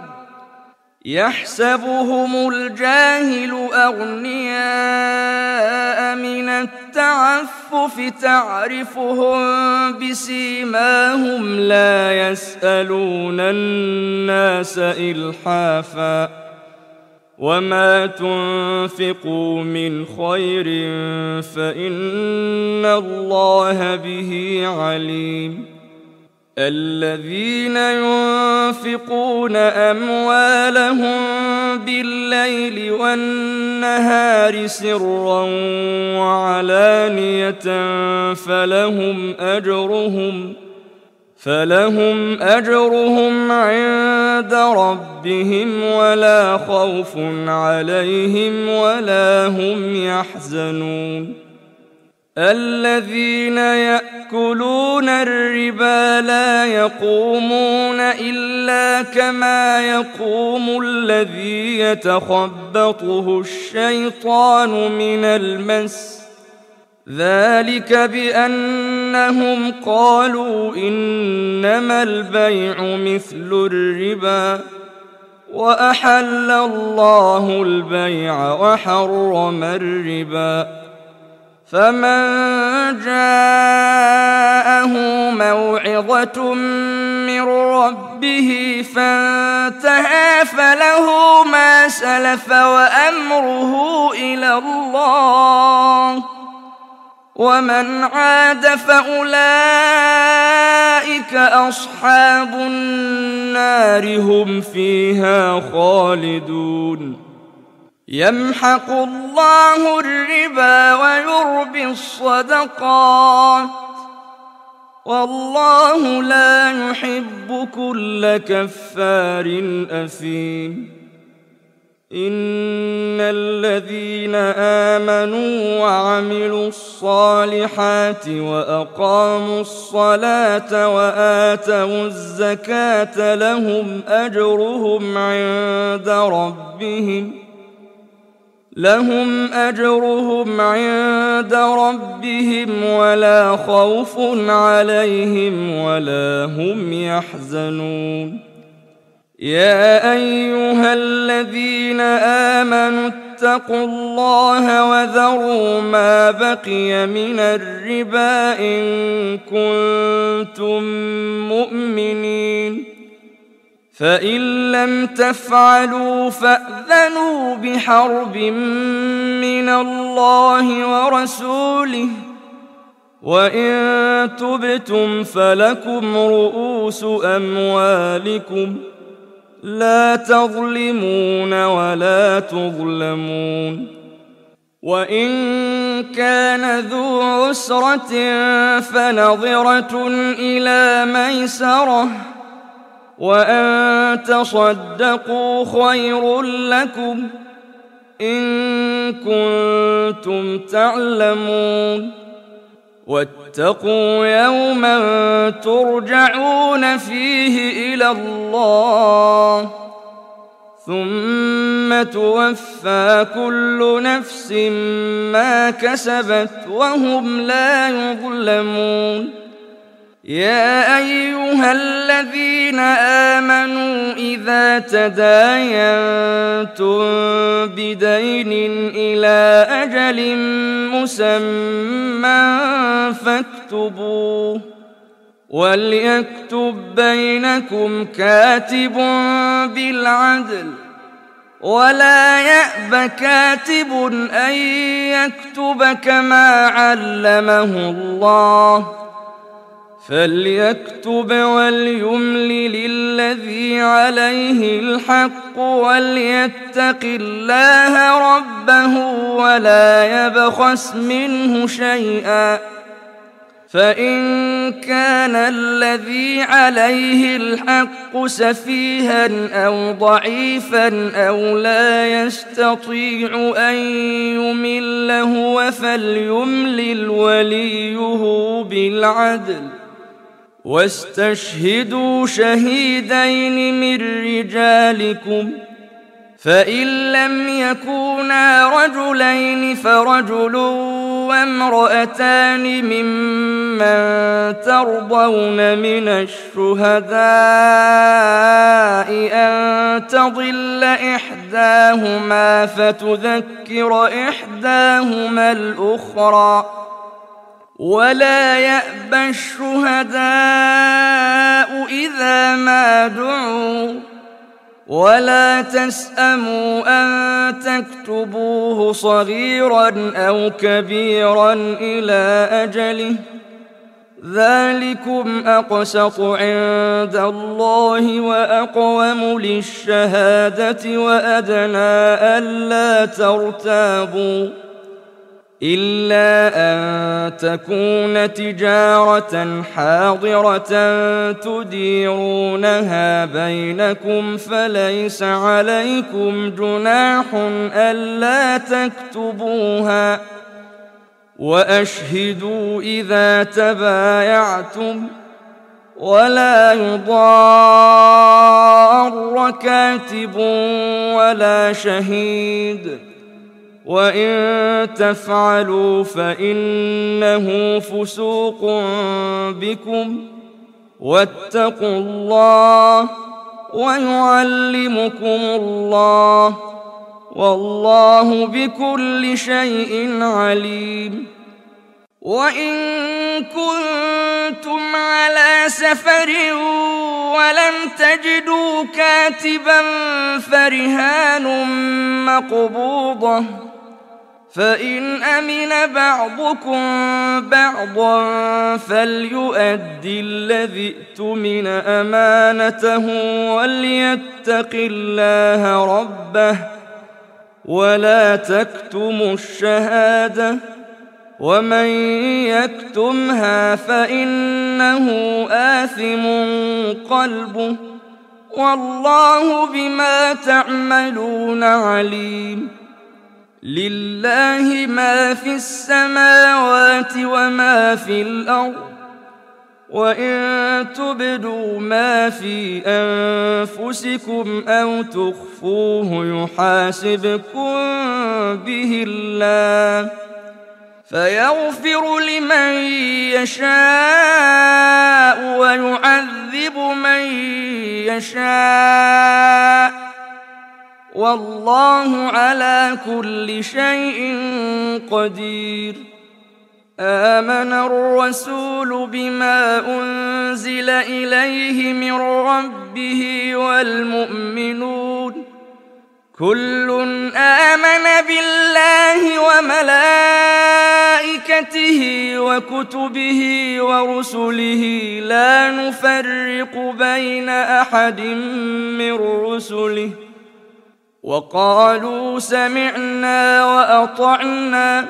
يحسبهم الجاهل أغنياء من التعفف تعرفهم بسيماهم لا يسألون الناس إلحافا وما تنفقوا من خير فإن الله به عليم الذين ينفقون أموالهم بالليل والنهار سرا وعلانية فلهم أجرهم فلهم أجرهم عند ربهم ولا خوف عليهم ولا هم يحزنون الذين يأكلون الربا لا يقومون إلا كما يقوم الذي يتخبطه الشيطان من المس ذلك بأنهم قالوا إنما البيع مثل الربا وأحل الله البيع وحرم الربا فمن جاءه موعظة من ربه فانتهى فله ما سلف وأمره إلى الله ومن عاد فأولئك أصحاب النار هم فيها خالدون يمحق الله الربا ويربي الصدقات والله لا يحب كل كفار أثيم إن الذين آمنوا وعملوا الصالحات وأقاموا الصلاة وآتوا الزكاة لهم أجرهم عند ربهم لهم أجرهم عند ربهم ولا خوف عليهم ولا هم يحزنون يا أيها الذين آمنوا اتقوا الله وذروا ما بقي من الربا إن كنتم مؤمنين فإن لم تفعلوا فأذنوا بحرب من الله ورسوله وإن تبتم فلكم رؤوس أموالكم لا تظلمون ولا تظلمون وإن كان ذو عسرة فنظرة إلى ميسرة وأن تصدقوا خير لكم إن كنتم تعلمون واتقوا يوما ترجعون فيه إلى الله ثم توفى كل نفس ما كسبت وهم لا يظلمون يا أيها الذين آمنوا إذا تداينتم بدين إلى أجل مسمى فاكتبوه وليكتب بينكم كاتب بالعدل ولا يأب كاتب أن يكتب كما علمه الله فليكتب وليملل الذي عليه الحق وليتق الله ربه ولا يبخس منه شيئا فإن كان الذي عليه الحق سفيها أو ضعيفا أو لا يستطيع أن يمل هو فليملل وليه بالعدل واستشهدوا شهيدين من رجالكم فإن لم يكونا رجلين فرجل وامرأتان ممن ترضون من الشهداء أن تضل إحداهما فتذكر إحداهما الأخرى ولا يأبى الشهداء إذا ما دعوا ولا تسأموا أن تكتبوه صغيرا أو كبيرا إلى أجله ذلكم أقسط عند الله وأقوم للشهادة وأدنى ألا ترتابوا إلا أن تكون تجارة حاضرة تديرونها بينكم فليس عليكم جناح ألا تكتبوها وأشهدوا إذا تبايعتم ولا يضار كاتب ولا شهيد وإن تفعلوا فإنه فسوق بكم واتقوا الله ويعلمكم الله والله بكل شيء عليم وإن كنتم على سفر ولم تجدوا كاتبا فرهان مقبوضة فإن أمن بعضكم بعضا فليؤدي الذي ائتمن أمانته وليتق الله ربه ولا تكتموا الشهادة ومن يكتمها فإنه آثم قلبه والله بما تعملون عليم لله ما في السماوات وما في الأرض وإن تبدوا ما في أنفسكم أو تخفوه يحاسبكم به الله فيغفر لمن يشاء ويعذب من يشاء والله على كل شيء قدير آمن الرسول بما أنزل إليه من ربه والمؤمنون كل آمن بالله وملائكته وكتبه ورسله لا نفرق بين أحد من رسله وقالوا سمعنا وأطعنا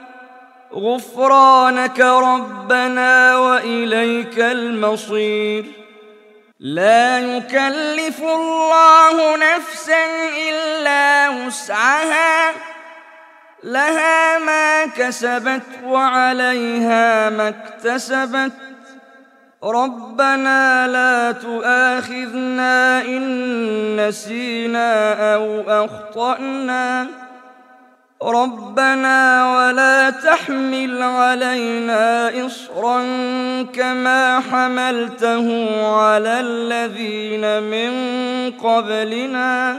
غفرانك ربنا وإليك المصير لا يكلف الله نفسا إلا وسعها لها ما كسبت وعليها ما اكتسبت ربنا لا تؤاخذنا إن نسينا أو أخطأنا ربنا ولا تحمل علينا إصرا كما حملته على الذين من قبلنا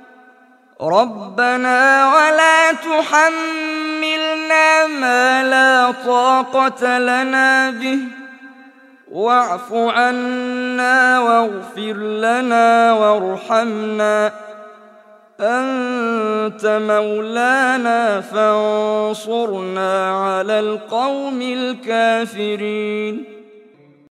ربنا ولا تحملنا ما لا طاقة لنا به واعف عنا واغفر لنا وارحمنا أنت مولانا فانصرنا على القوم الكافرين